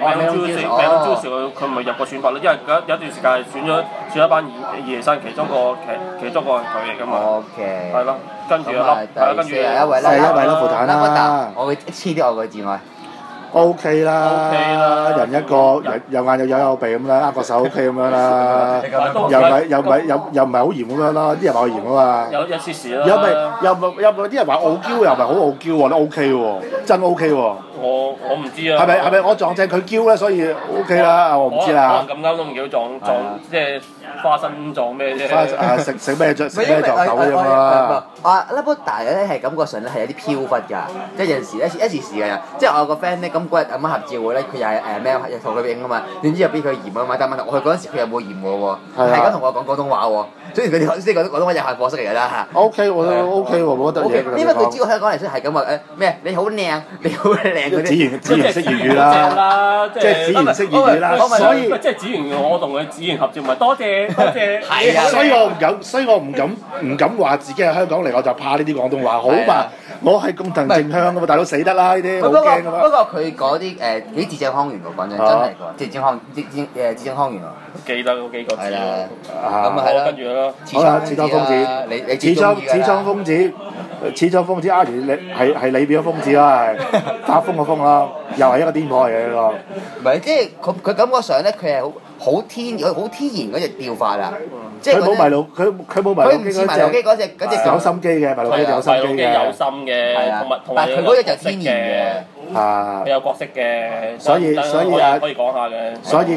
Melon Juice 佢咪入過選拔咯，因為有一段時間係選一班二期生，其中個係佢嚟㗎嘛。 OK。 係咯，跟住跟住 41位啦，副坦啦。 我會HKT我會至愛。 OK 啦，人一個，有眼有鼻咁啦，握個手 OK 咁樣啦，又唔係好嚴咁樣啦，啲人話我嚴啊嘛。 有少少啦。 又唔係啲人話傲嬌，又唔係好傲嬌喎，都 OK 喎，真 OK 喎。 我唔知啊。 係咪我撞正佢嬌咧，所以 OK 啦？我唔知啦。 可能咁啱都唔記得撞，即係花生撞咩啫？ 食咩撞狗啫嘛？ Labuda 咧係感覺上咧係有啲飄忽㗎，即係有陣時一時㗎。即係我有個 friend 咧，咁嗰日咁樣合照會咧，佢又係咩同佢影啊嘛，點知又俾佢嫌啊嘛，但係問題我去嗰陣時佢又冇嫌我喎，係咁同我講廣東話喎，所以佢哋即係廣東話有限貨色嚟㗎啦。 OK，我都 OK 喎，冇得嘢。 因為佢知道香港嚟，所以係咁話咩？你好靚，你好靚嗰啲。 子賢識粵語啦，即係子賢識粵語啦，所以即係子賢我同佢子賢合照咪多謝。 係啊， 所以我唔敢話自己係香港嚟，我就怕呢啲廣東話，好嘛？我係工藤靜香㗎嘛，大佬死得啦呢啲，好驚㗎嘛。 不過佢嗰啲幾字正腔圓喎，講真係㗎，字正腔圓喎。 記得嗰幾個字。係啦， 咁啊係咯， 跟住咯。 好啦，始終瘋子，始終瘋子，始終瘋子阿源，係你變咗瘋子啦，係發瘋個瘋啦，又係一個癲婆嚟嘅呢個。 唔係，即係佢感覺上咧，佢係好天然嗰隻調法啦。即係佢冇迷路，佢冇迷路機嗰隻有心機嘅，迷路機有心機嘅。 有心嘅，同埋佢嗰隻就天然嘅。 佢有角色嘅。 所以可以講下嘅。 所以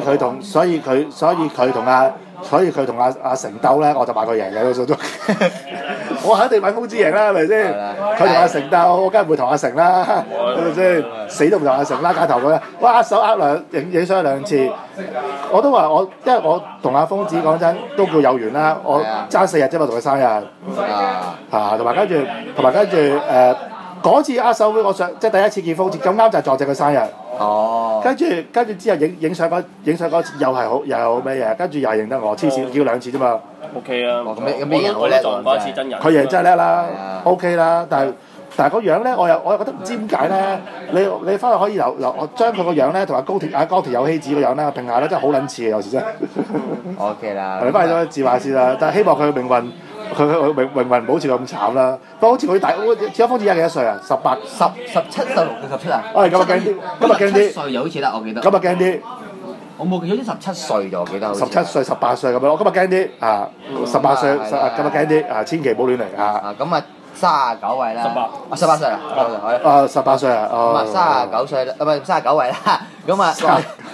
佢同阿成鬥咧，我就買佢贏嘅都都。我肯定買瘋子贏啦，係咪先？佢同阿成鬥，我梗係唔會同阿成啦，係咪先？死都唔同阿成啦，街頭嗰啲，哇！手握影相2次，我都話因為我同阿瘋子講真都叫有緣啦，我爭4日啫嘛，同佢生日。同埋跟住嗰次握手會，我上即係第一次見瘋子，咁啱就撞正佢生日。跟住之後影相嗰次又係好咩嘢，跟住又係認得我，黐線叫2次啫嘛。 OK 啊， 咁咩人好叻撞過一次真人。 佢贏真係叻啦 ，OK 啦，但係個樣咧，我又覺得唔知點解咧，你翻去可以我將佢個樣咧同阿高田有希子個樣咧拼下咧，真係好撚似嘅有時真係。 OK 啦。 你翻去咗自話先啦，但係希望佢嘅命運。佢命運唔好似咁慘啦，不過好似佢大，似阿瘋子而家幾多歲啊？17、 16定17啊？ 咁啊驚啲，咁啊驚啲。 17歲又好似啦，我記得。 咁啊驚啲。 我冇記錯，17歲就我記得。 17歲、18歲咁樣，我今日驚啲啊！18歲，今日驚啲啊！千祈唔好亂嚟啊！ 咁啊，39位啦。18歲啦。 18歲啊！ 咁啊，39歲啦，唔係39位啦。咁啊。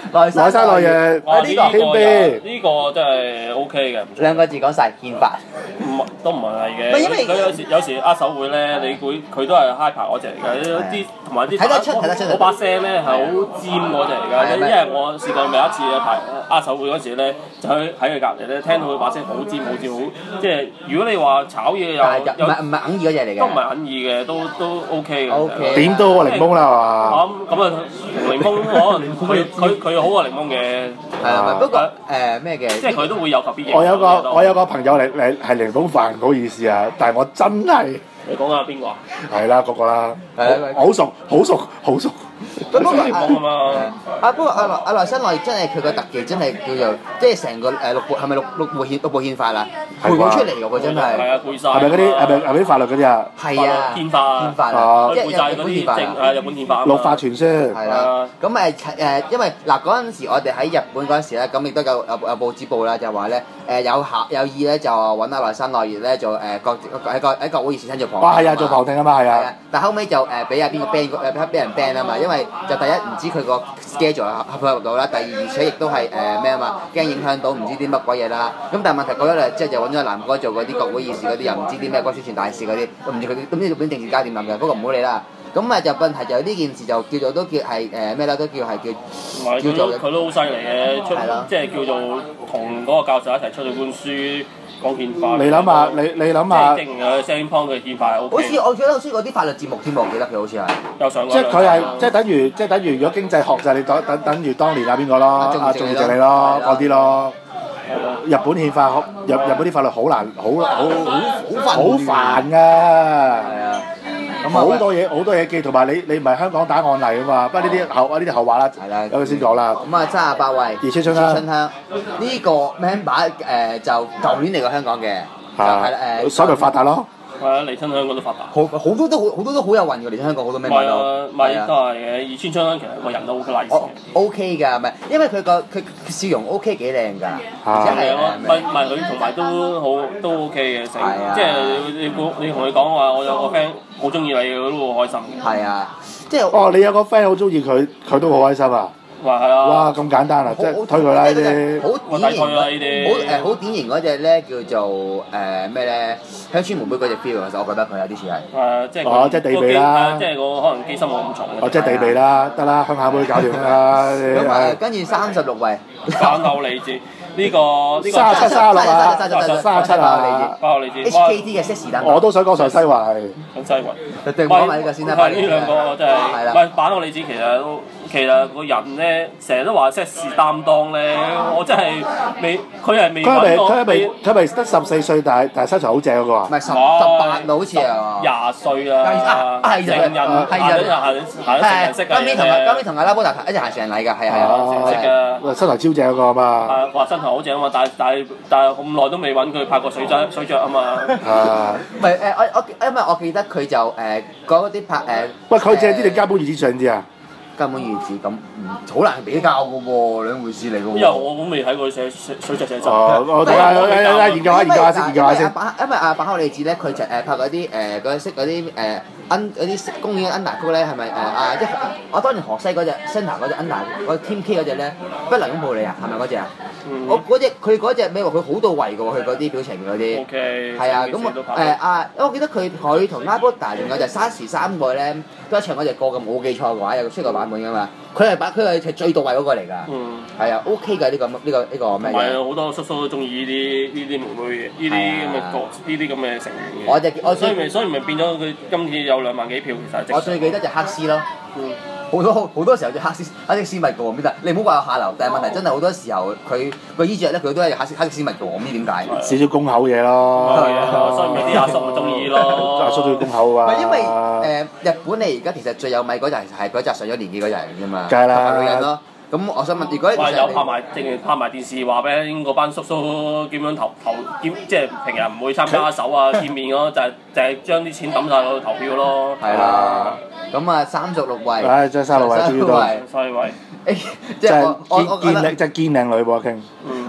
內山內夜， 呢個真係 O K 嘅。 兩個字講晒憲法。 都唔係嘅。佢有時握手會咧，你估佢都係 hyper 嗰隻嚟㗎，啲同埋啲睇得出。 我把聲咧係好尖嗰隻嚟㗎，因為我試過有一次排握手會嗰時咧，就喺佢隔離咧，聽到佢把聲好尖好，即係如果你話炒嘢又唔係硬耳嗰隻嚟嘅， 都唔係硬耳嘅，都 O K 嘅。 O K。 點都好過檸檬啦嘛。 咁啊，檸檬可能佢好過檸檬嘅。 係啊，不過咩嘅？ 即係佢都會有特別嘢。 我有個朋友嚟係檸檬飯，唔好意思啊，但係我真係。 你講下邊個啊？ 係啦，嗰個啦，好熟。 不過不過阿內山內真係佢個特技真係叫做，即係成個六部憲法啦，背講出嚟㗎佢真係。 係啊，背晒。 係咪嗰啲係咪啲法律嗰啲啊？ 係啊， 憲法啊， 即係背晒嗰啲日本憲法。 六法全書。 係啦。咁因為嗱嗰陣時我哋喺日本嗰陣時咧，咁亦都有報紙報啦，就話咧有意咧就揾阿內山內葉咧做喺國會議事廳做旁聽。 係啊，做旁聽啊嘛，係啊。 但後尾就俾邊個 ban 俾人 ban 啊嘛，因為就第一唔知佢個 schedule 合到啦，第二而且亦都係咩啊嘛，驚影響到唔知啲乜鬼嘢啦。咁但係問題過咗兩日之後就揾咗南哥做嗰啲國會議事嗰啲，又唔知啲咩關宣傳大事嗰啲，都唔知佢都唔知日本政治家點諗嘅。不過唔好理啦。咁就問題就呢件事就叫做都叫係咩啦，都叫係叫做佢都好犀利嘅，即係叫做同嗰個教授一齊出咗本書。講憲法， 你諗下，你諗下， 即係正嘅聲幫佢憲法係 O K。 好似我記得好似嗰啲法律節目添喎，我記得佢好似係。 有上過。 即係佢係即係等於如果經濟學就係你等於當年邊個咯？阿仲義正你咯，嗰啲咯。日本憲法日本啲法律好難，好煩㗎。係啊。好多嘢記，同埋你唔係香港打案例啊嘛，不過呢啲後話啦，有佢先講啦。 咁啊38位， 熱春香呢個 member 就舊年嚟過香港嘅，就係啦所以咪發達咯。 係啊，嚟親香港都發達。 好多都好有運㗎，嚟親香港好多 member 都。 咪都係嘅，熱春香其實個人都好 nice。 O K 㗎，咪因為佢笑容 O K 幾靚㗎，而且係咪佢同埋都 O K 嘅，即係你同佢講話，我有個 friend 好中意你，佢都好開心嘅。 係啊，即係你有個 friend 好中意佢，佢都好開心啊！ 話係啊！ 哇，咁簡單啊！即係推佢啦呢啲。 好典型嗰隻咧叫做咩咧？鄉村妹妹嗰隻 feel 其實我覺得佢有啲似係。 即係即係地味啦。 即係個可能機心冇咁重。 即係地味啦，得啦，鄉下妹搞掂啦。 咁跟住36位。 反後理智呢個 37啊，37啊 ，HKT 嘅息時等。 我都想講上西環。 上西環。 對講埋呢個先啦。 呢兩個真係。係啦。唔係反後理智其實個人咧，成日都話即是擔當咧，我真係未，佢係未揾過。 佢咪得14歲，但係身材好正嗰個啊？ 唔係18好似啊。 20歲啊。係成人，行成人式㗎。 今年同阿拉波達一齊行成人禮㗎，係啊。 身材超正嗰個啊嘛。 係話身材好正啊嘛，但係咁耐都未揾佢拍過水著啊嘛。 唔係因為我記得佢就嗰啲拍喂，佢借啲定加本預知上啲啊？ 根本預知咁好難比較嘅喎，兩回事嚟嘅喎。 因為我都未睇過水著寫真。 我哋研究下先。 因為阿板口利治咧，佢就拍嗰啲識嗰啲公園 under 曲咧，係咪即係我當年河西嗰隻 Center 嗰隻 under 嗰 Team K 嗰隻咧，不能咁暴利啊，係咪嗰隻啊？我佢嗰隻咩喎？佢好到位嘅喎，佢嗰啲表情嗰啲。O K。係啊，咁我記得佢同拉波達仲有就沙士3個咧，都係唱嗰隻歌嘅，冇記錯嘅話有個出個版本㗎嘛。佢係最到位嗰個嚟㗎。係啊 ，OK 㗎呢個咩嘅？ 唔係好多叔叔都中意呢啲妹妹嘅，呢啲咁嘅成員嘅。所以咪變咗佢今次有2萬幾票，其實。 我最記得就黑絲咯。好多時候就黑色絲襪嘅喎，邊得？你唔好話有下流，但係問題真係好多時候佢個衣着咧，佢都係黑色絲襪嘅喎，唔知點解。 少少公口嘢咯。 係啊，所以咪啲阿叔咪中意咯。 阿叔中意公口啊。 因為日本你而家其實最有米嗰陣係嗰陣上咗年紀嗰陣啫嘛。 梗係啦。 同埋女人咯。咁我想問，如果有拍埋電視話俾嗰班叔叔點樣投即係平日唔會參加手啊見面咯，就係將啲錢抌晒落去投票咯。 係啦。咁36位。 唉，真係36位，終於到。 西位。 即係我堅靚女喎，傾。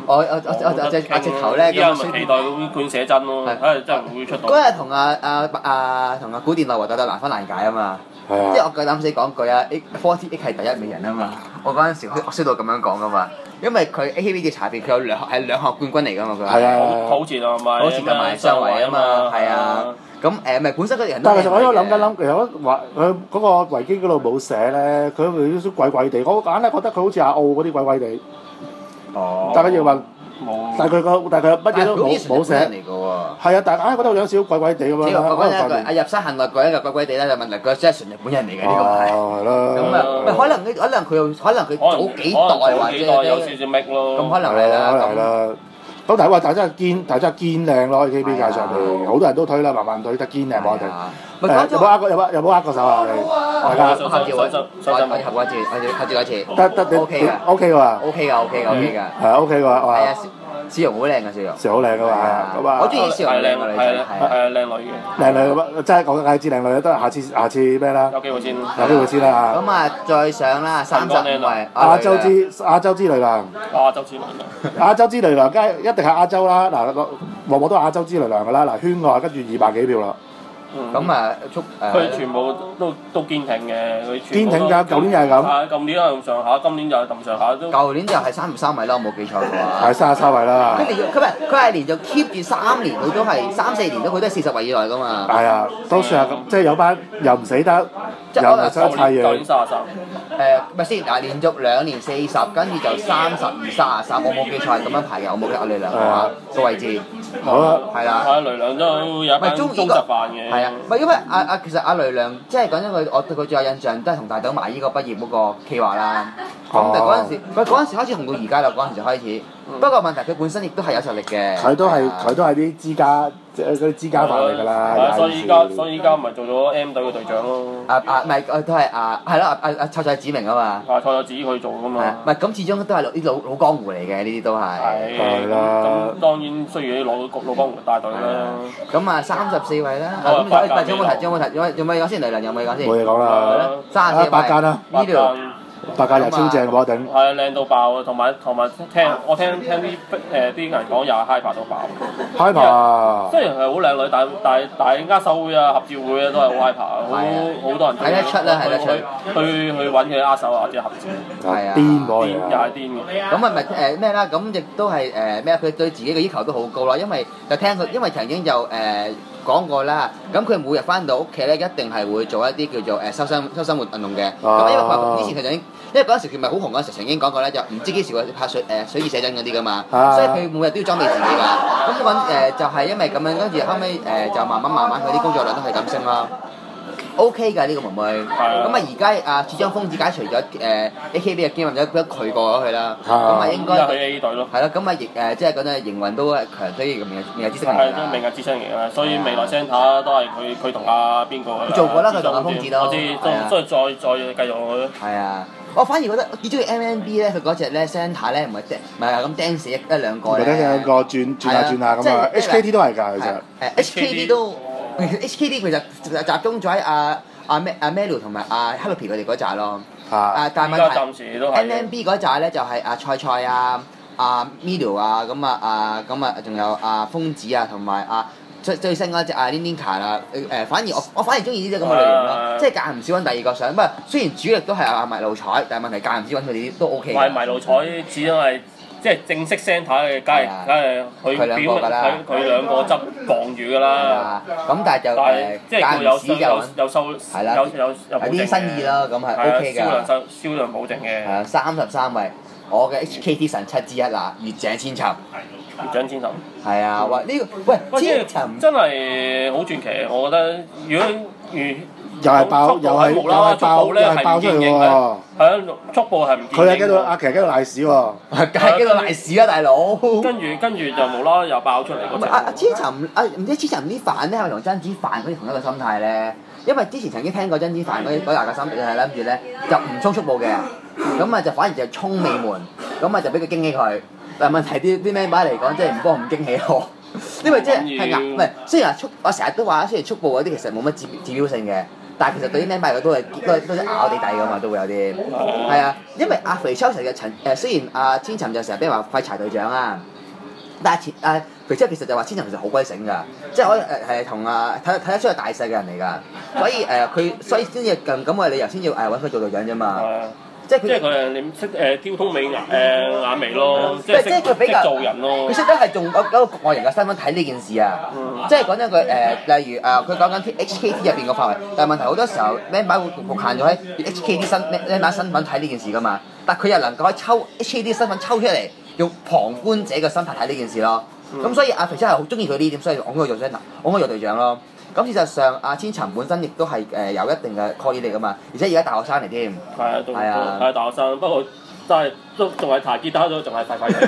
我直頭咧依家咪期待嗰本寫真咯，睇下真係會出到。 嗰日同同古電樂和鬥難分難解啊嘛，即係我夠膽死講句啊 ，40X 係第一美人啊嘛，我嗰陣時我衰到咁樣講噶嘛，因為佢 AKB 嘅查片佢有兩項冠軍嚟噶嘛佢係， 好似同埋上圍啊嘛，係啊。咁咪本身嗰啲人， 但係其實我喺度諗，其實我話佢嗰個維基嗰度冇寫咧，佢有啲鬼鬼地，我硬係覺得佢好似阿澳嗰啲鬼鬼地。哦。但係佢話冇。但係佢乜嘢都冇寫。嚟㗎喎。係啊，但係硬係覺得有少少鬼鬼地咁樣。入山行內嗰一個鬼鬼地咧，就問題佢真係純日本人嚟嘅呢個係。哦，係咯。咁啊，可能佢早幾代或者有少少搣咯。 咁可能係啦。 咁但係真係堅靚咯！AKB 界上邊好多人都推啦，慢慢推得堅靚我哋。有冇握過手啊？大家合照嗰次， 得 OK 嘅 OK 㗎 OK 㗎， 係 OK 㗎哇！ 係啊，笑容好靚嘅笑容。 笑容好靚㗎嘛， 我中意笑容靚嘅女仔， 係靚女嘅。 靚女咁啊，真係我梗係知靚女啦，都係下次咩啦？ 有機會先。 有機會先啦。 咁啊，再上啦，35位亞洲之雷娘。亞洲之雷娘，梗係一定係亞洲啦！嗱，我都係亞洲之雷娘㗎啦！嗱，圈外跟住200幾票啦。 咁啊， 佢全部都堅挺嘅，佢堅挺㗎，舊年又係咁。 係，舊年係咁上下，今年就係咁上下都。 舊年就係33位啦，我冇記錯嘅話。 係33位啦。 佢係連續 keep 住3年，佢都係3、4年都佢都係40位以內㗎嘛。 係啊，都算係咁，即係有班又唔死得，又唔係差太遠。 舊年33。 咪先嗱，連續2年40，跟住就32、33，我冇記錯係咁樣排嘅，我冇記我哋兩個位置。 好啦， 係啦。 係雷娘都有一班忠實飯嘅。 係啊，唔係因為其實阿雷娘即係講真佢，我對佢最有印象都係同大島麻衣個畢業嗰個企劃啦。咁但係嗰陣時開始紅到而家啦，嗰陣時就開始。不過問題佢本身亦都係有實力嘅。佢都係啲資家，即係嗰啲資家飯嚟㗎啦。 所以依家咪做咗 M 隊嘅隊長咯。 唔係都係係咯，臭仔指明啊嘛。 臭仔指佢做㗎嘛。 唔係咁，始終都係啲老江湖嚟嘅，呢啲都係。 係啦。 咁當然需要啲老江湖帶隊啦。 咁啊，34位啦。咁有冇提？有冇講先？雷娘有冇講先？ 冇嘢講啦。 34位。 8間啦。 呢條。 8間又超正喎頂。 係啊，靚到爆啊！同埋我聽啲人講又係 Hyper 到爆。 Hyper。雖然係好靚女，但係握手會啊、合照會啊都係好 Hyper，好多人睇得出啦，睇得出。 去揾佢握手或者合照。 係啊。 癲過嚟又係癲嘅。 咁咪咩啦？咁亦都係咩？佢對自己嘅要求都好高啦，因為曾經就講過啦，咁佢每日翻到屋企咧，一定係會做一啲叫做修生活運動嘅。咁因為佢以前曾經，因為嗰陣時佢咪好紅嗰陣時，曾經講過咧，就唔知幾時會拍水意寫真嗰啲噶嘛，所以佢每日都要裝備自己㗎。咁就係因為咁樣，跟住後尾就慢慢佢啲工作量都係咁升啦。OK 㗎呢個妹妹，咁而家似張瘋子解除咗AKB 嘅兼任咗，俾佢過咗去啦，咁啊應該去 A 隊咯， 係咯，咁啊即係講真營運都強，所以明日之星嚟係都明日之星嚟㗎，所以未來 centre 都係佢同阿邊個佢做過啦，佢同阿瘋子都， 我知，所以再繼續落去。 係啊，我反而覺得幾中意 MNB 咧，佢嗰隻咧 centre 咧唔係咁釘死一兩個咧， 一兩個轉下咁啊 HKT 都係㗎其實 ，HKT 都。HKT 其實集中咗喺阿 Melu 同埋阿 Helpy 佢哋嗰扎咯，但係問題 NMB 嗰扎咧就係阿菜阿 Melu 啊，咁啊仲有阿瘋子啊，同埋最新嗰隻阿 Linka 啦，反而我反而中意呢啲咁嘅類型咯，即係間唔少揾第二個上，不過雖然主力都係阿迷路彩，但係問題間唔少揾佢哋都 OK。唔係迷路彩，始終係。即係正式 centre 嘅，梗係佢兩個執防住㗎啦。 咁但係就即係佢有收有啲新意啦，咁係 OK 㗎。 銷量保證嘅。 係33位，我嘅 HKT 神七之一啦，月井千尋。 月井千尋。 係啊，喂呢個千尋真係好傳奇，我覺得如果又係爆出嚟喎！ 係啊，速步係唔見。 佢係喺度，其實喺度賴屎喎。 係喺度賴屎啊，大佬！ 跟住就無啦啦又爆出嚟嗰隻。 千尋唔知千尋啲飯咧係咪同甄子凡嗰啲同一個心態咧？因為之前曾經聽過甄子凡嗰大嘅心係諗住咧就唔衝速步嘅，咁啊就反而就衝尾門，咁啊就俾佢驚喜佢。但係問題啲 member 嚟講，即係唔幫唔驚喜我。因為即係唔係雖然話我成日都話，雖然速步嗰啲其實冇乜指標性嘅， 但係其實對啲 man 把都係咬咬地底㗎嘛，都會有啲係啊，因為阿肥秋成日雖然阿千尋就成日俾人話廢柴隊長啊，但係肥秋其實就話千尋其實好鬼醒㗎，即係可能係同睇得出係大細嘅人嚟㗎，所以先至咁嘅理由先要揾佢做隊長啫嘛。即係佢你識挑通尾眼眉咯，即係佢比較做人咯。 佢識得係用嗰個局外人嘅身份睇呢件事啊，即係講真句例如佢講緊 HKT 入邊個範圍，但係問題好多時候 member 會局限咗喺 HKT member 身份睇呢件事㗎嘛，但佢又能夠喺抽 HKT 身份抽出嚟，用旁觀者嘅心態睇呢件事咯。咁所以阿肥真係好中意佢呢點，所以我佢做隊長咯。咁事實上，阿千尋本身亦都係有一定嘅 call 嚟㗎嘛，而且而家大學生嚟添。係啊， 係大學生，不過真係都仲係彈吉他都仲係快嘅。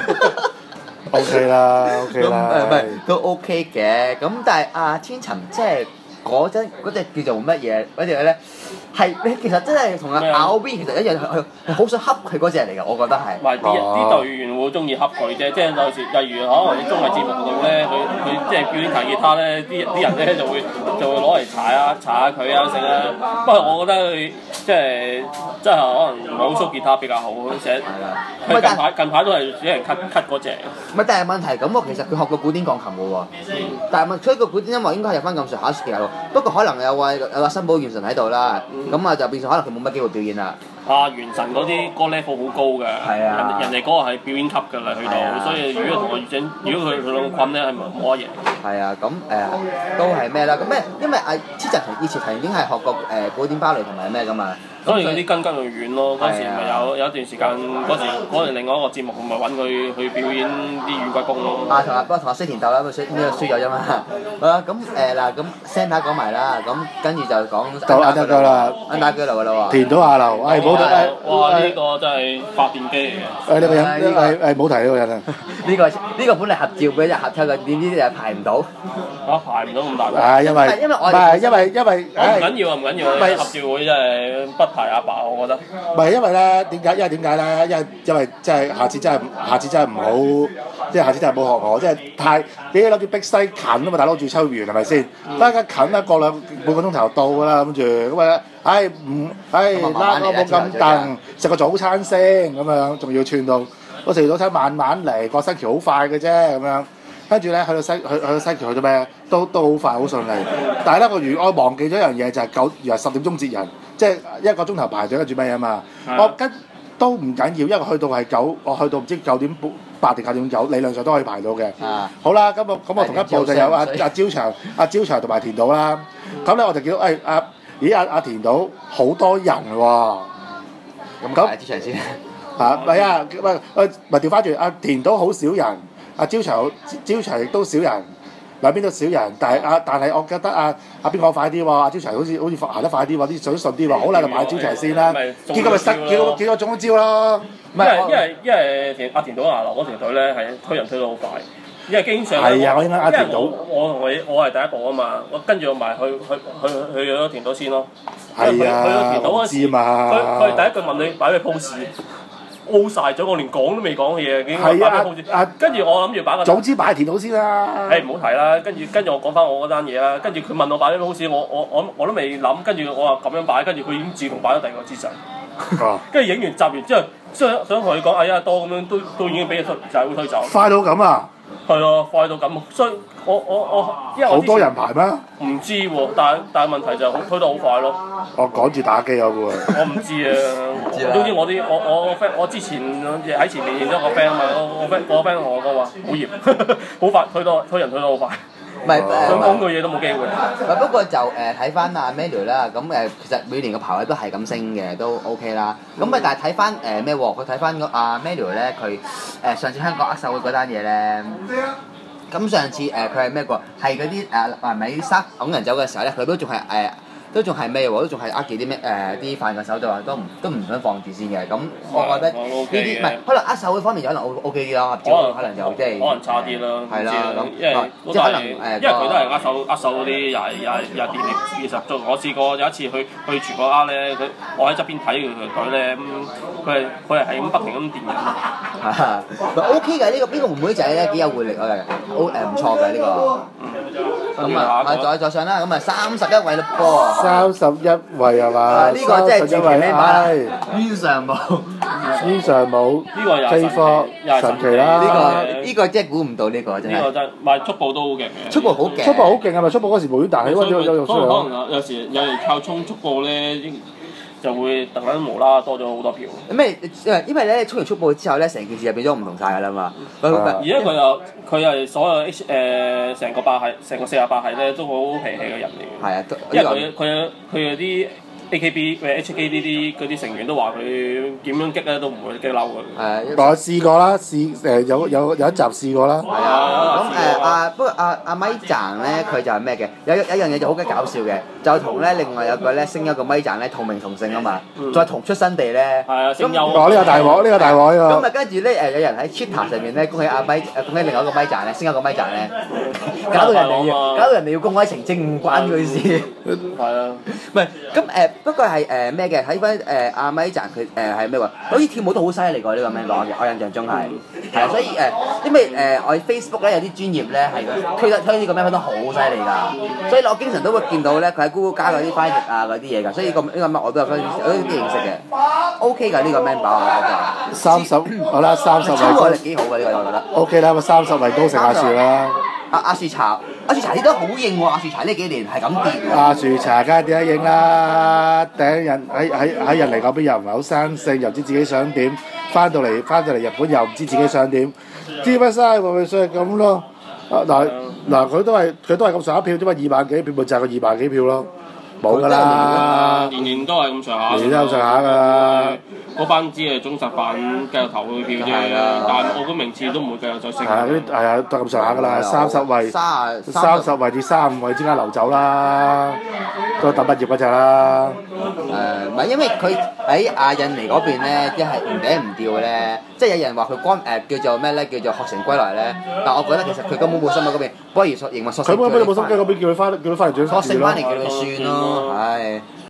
OK 啦，OK 啦。 唔係都 OK 嘅，咁但係阿千尋即係嗰隻叫做乜嘢嗰隻咧？係你其實真係同阿 R.V 其實一樣，係好想恰佢嗰隻嚟㗎，我覺得係。 唔係啲隊員會中意恰佢啫，即係有時例如可能啲綜藝節目度咧，佢即係表演彈吉他咧，啲人咧就會攞嚟查下佢啊成啊。不過我覺得佢即係可能唔係好熟吉他比較好，成日佢近排都係俾人 cut 嗰隻。 唔係，但係問題咁喎，其實佢學過古典鋼琴嘅喎，但係所以個古典音樂應該係有翻咁上下時間咯。不過可能有個新寶元神喺度啦。咁就變成可能佢冇乜機會表演啦。 元神嗰啲歌 level 好高㗎，人哋嗰個係表演級㗎啦，去到，所以如果同佢如果佢兩個困咧係冇得贏。係啊，咁都係咩啦？咁因為千尋以前已經係學過古典芭蕾同埋咩㗎嘛。當然嗰啲根就遠咯，嗰時咪有一段時間嗰陣另外一個節目咪揾佢去表演啲與龜公咯。 同阿須田鬥啦，咁輸咗啫嘛。好啦，咁咁 Santa 講埋啦，咁跟住就講夠啦， 打居流㗎啦喎。 填到下流，冇睇。 哇！呢個真係發電機嚟嘅。 呢個人冇睇呢個人啊。 呢個本嚟合照俾人合抽嘅，點知就排唔到。 排唔到咁大。 因為唔緊要啊，唔緊要啊，合照會真係不排阿爸，我覺得。 唔係因為咧點解咧？因為即係下次真係唔好，即係下次真係冇學我，即係太你諗住逼西近啊嘛，大佬住秋園係咪先？得家近啦，過半個鐘頭到㗎啦，諗住咁啊，拉個冇咁凳，食個早餐先咁樣，仲要串到我食完早餐慢慢嚟，過新橋好快嘅啫咁樣。跟住咧去到西橋去到咩？都好快好順利。但係咧我忘記咗一樣嘢就係原來10點鐘截人，即係1個鐘頭排隊跟住咩啊嘛。我都唔緊要，因為去到係我去到唔知9點8定9點9，理論上都可以排到嘅。好啦，咁我同一部就有阿招祥同埋田島啦。咁咧我就見到阿田島好多人喎。 咁招祥先。 係啊，咪調翻轉，阿田島好少人。阿招祥亦都少人，兩邊都少人，但係我覺得邊個快啲喎？阿招祥好似行得快啲喎，啲水順啲喎，好啦就買招祥先啦。結果咪結果中招咯。 因為阿田島流嗰條隊咧係推人推到好快，因為經常係啊，我應該阿田島。 我係第一步啊嘛，我跟住我埋去咗田島先咯。 係啊， 去咗田島嗰時，佢係第一句問你擺咩 pose。O 曬咗，我連講都未講嘅嘢，已經擺咗 pose。跟住我諗住擺個。 早知擺田島先啦。 唔好提啦，跟住我講翻我嗰單嘢啦。跟住佢問我擺咩 pose，我都未諗，跟住我話咁樣擺，跟住佢已經自動擺咗第二個姿勢。跟住影完集完之後，想同佢講呀多咁樣都已經俾佢就係會推走。 快到咁啊！ 係啊，快到咁，所以我因為好多人排咩？ 唔知喎，但係問題就係推得好快咯。我趕住打機啊喎！ 我唔知啊，總之我之前喺前面認咗個 friend 嘛，我 friend 同我講話好嚴，好快推人推得好快。 唔係想講句嘢都冇機會。 不過就睇翻阿 Manuel 啦，咁其實每年嘅排位都係咁升嘅，都 OK 啦。咁但係睇翻咩喎？佢睇翻阿 Manuel 咧，佢上次香港握手會嗰單嘢咧，咁上次佢係咩喎？係嗰啲米沙拱人走嘅時候咧，佢都仲係咩喎？都仲係握住啲咩啲飯嘅手就話都唔想放住先嘅。咁我覺得呢啲唔係可能握手會方面可能 OK 啲咯，合照可能就即係可能差啲啦。 係啦，咁即係可能因為佢都係握手嗰啲又電力十足。我試過有一次去全國咧，我喺側邊睇佢咧，佢係咁不停咁電人咯。 OK 嘅呢個妹妹仔咧幾有活力啊，唔錯嘅呢個。 咁啊，再上啦，咁啊31位嘞噃。 31位係嘛？ 呢個真係傳奇咩版？冤上冇。 天上冇。 呢個又飛科神奇啦！ 呢個真係估唔到呢個真係。 呢個真，唔係速步都好勁嘅。 速步好勁。 速步好勁係咪？速步嗰時無端彈起，可能有時有人靠衝速步咧，就會突然間無啦啦多咗好多票。 咩？因為咧衝完速步之後咧，成件事就變咗唔同晒㗎啦嘛。 而家佢係所有成個8系，成個48系咧都好脾氣嘅人嚟嘅。 係啊， 因為佢有啲 AKB 或者 HK 呢啲嗰啲成員都話佢點樣激咧都唔會激嬲佢。 我試過啦，有一集試過啦。 係啊，咁不過阿咪賺咧，佢就係咩嘅？有一樣嘢就好鬼搞笑嘅，就同咧另外有個咧聲優個咪賺咧同名同姓啊嘛，再同出生地咧。 係啊，聲優。 呢個大鑊，呢個大鑊啊！ 咁啊，跟住咧有人喺 Twitter 上面咧恭喜恭喜另外一個咪賺咧，聲優個咪賺咧，搞到人哋要公開澄清，唔關佢事。 係啊。 唔係咁不過係咩嘅？睇翻阿咪賺佢係咩話？好似跳舞都好犀利㗎呢個 man 講嘅，我印象中係啊，所以因為我 Facebook 咧有啲專頁咧係推呢個 man 都好犀利㗎，所以我經常都會見到咧佢喺 Google 加嗰啲翻譯啊嗰啲嘢㗎，所以呢個 man 我都有啲認識嘅 ，OK 㗎呢個 man 把我覺得。 30好啦，30位。 超能力幾好㗎呢個我覺得。 OK 啦，咁30位高成阿樹啦。 阿樹茶呢都好應喎，阿樹茶呢幾年係咁跌喎。 阿樹茶梗係跌得應啦，第一人喺印尼嗰邊又唔係好生性，又唔知自己想點，翻到嚟日本又唔知自己想點，知乜嘥喎，咪所以咁咯。嗱佢都係咁上下票啫嘛，2萬幾票咪就係個2萬幾票咯，冇㗎啦。 年都係咁上下。 年都咁上下㗎啦。 嗰班只係忠實版繼續投佢票啫，但係我個名次都唔會繼續再升。 係啊，都咁上下㗎啦，30位，30位至35位之間流走啦，都等畢業嗰隻啦。 唔係因為佢喺印尼嗰邊咧，一係唔嗲唔吊咧，即係有人話佢叫做咩咧？叫做學成歸來咧。但我覺得其實佢根本冇心喺嗰邊，不如認為索性。 佢根本冇心機嗰邊，叫佢翻嚟做。 索性翻嚟叫佢算咯，係。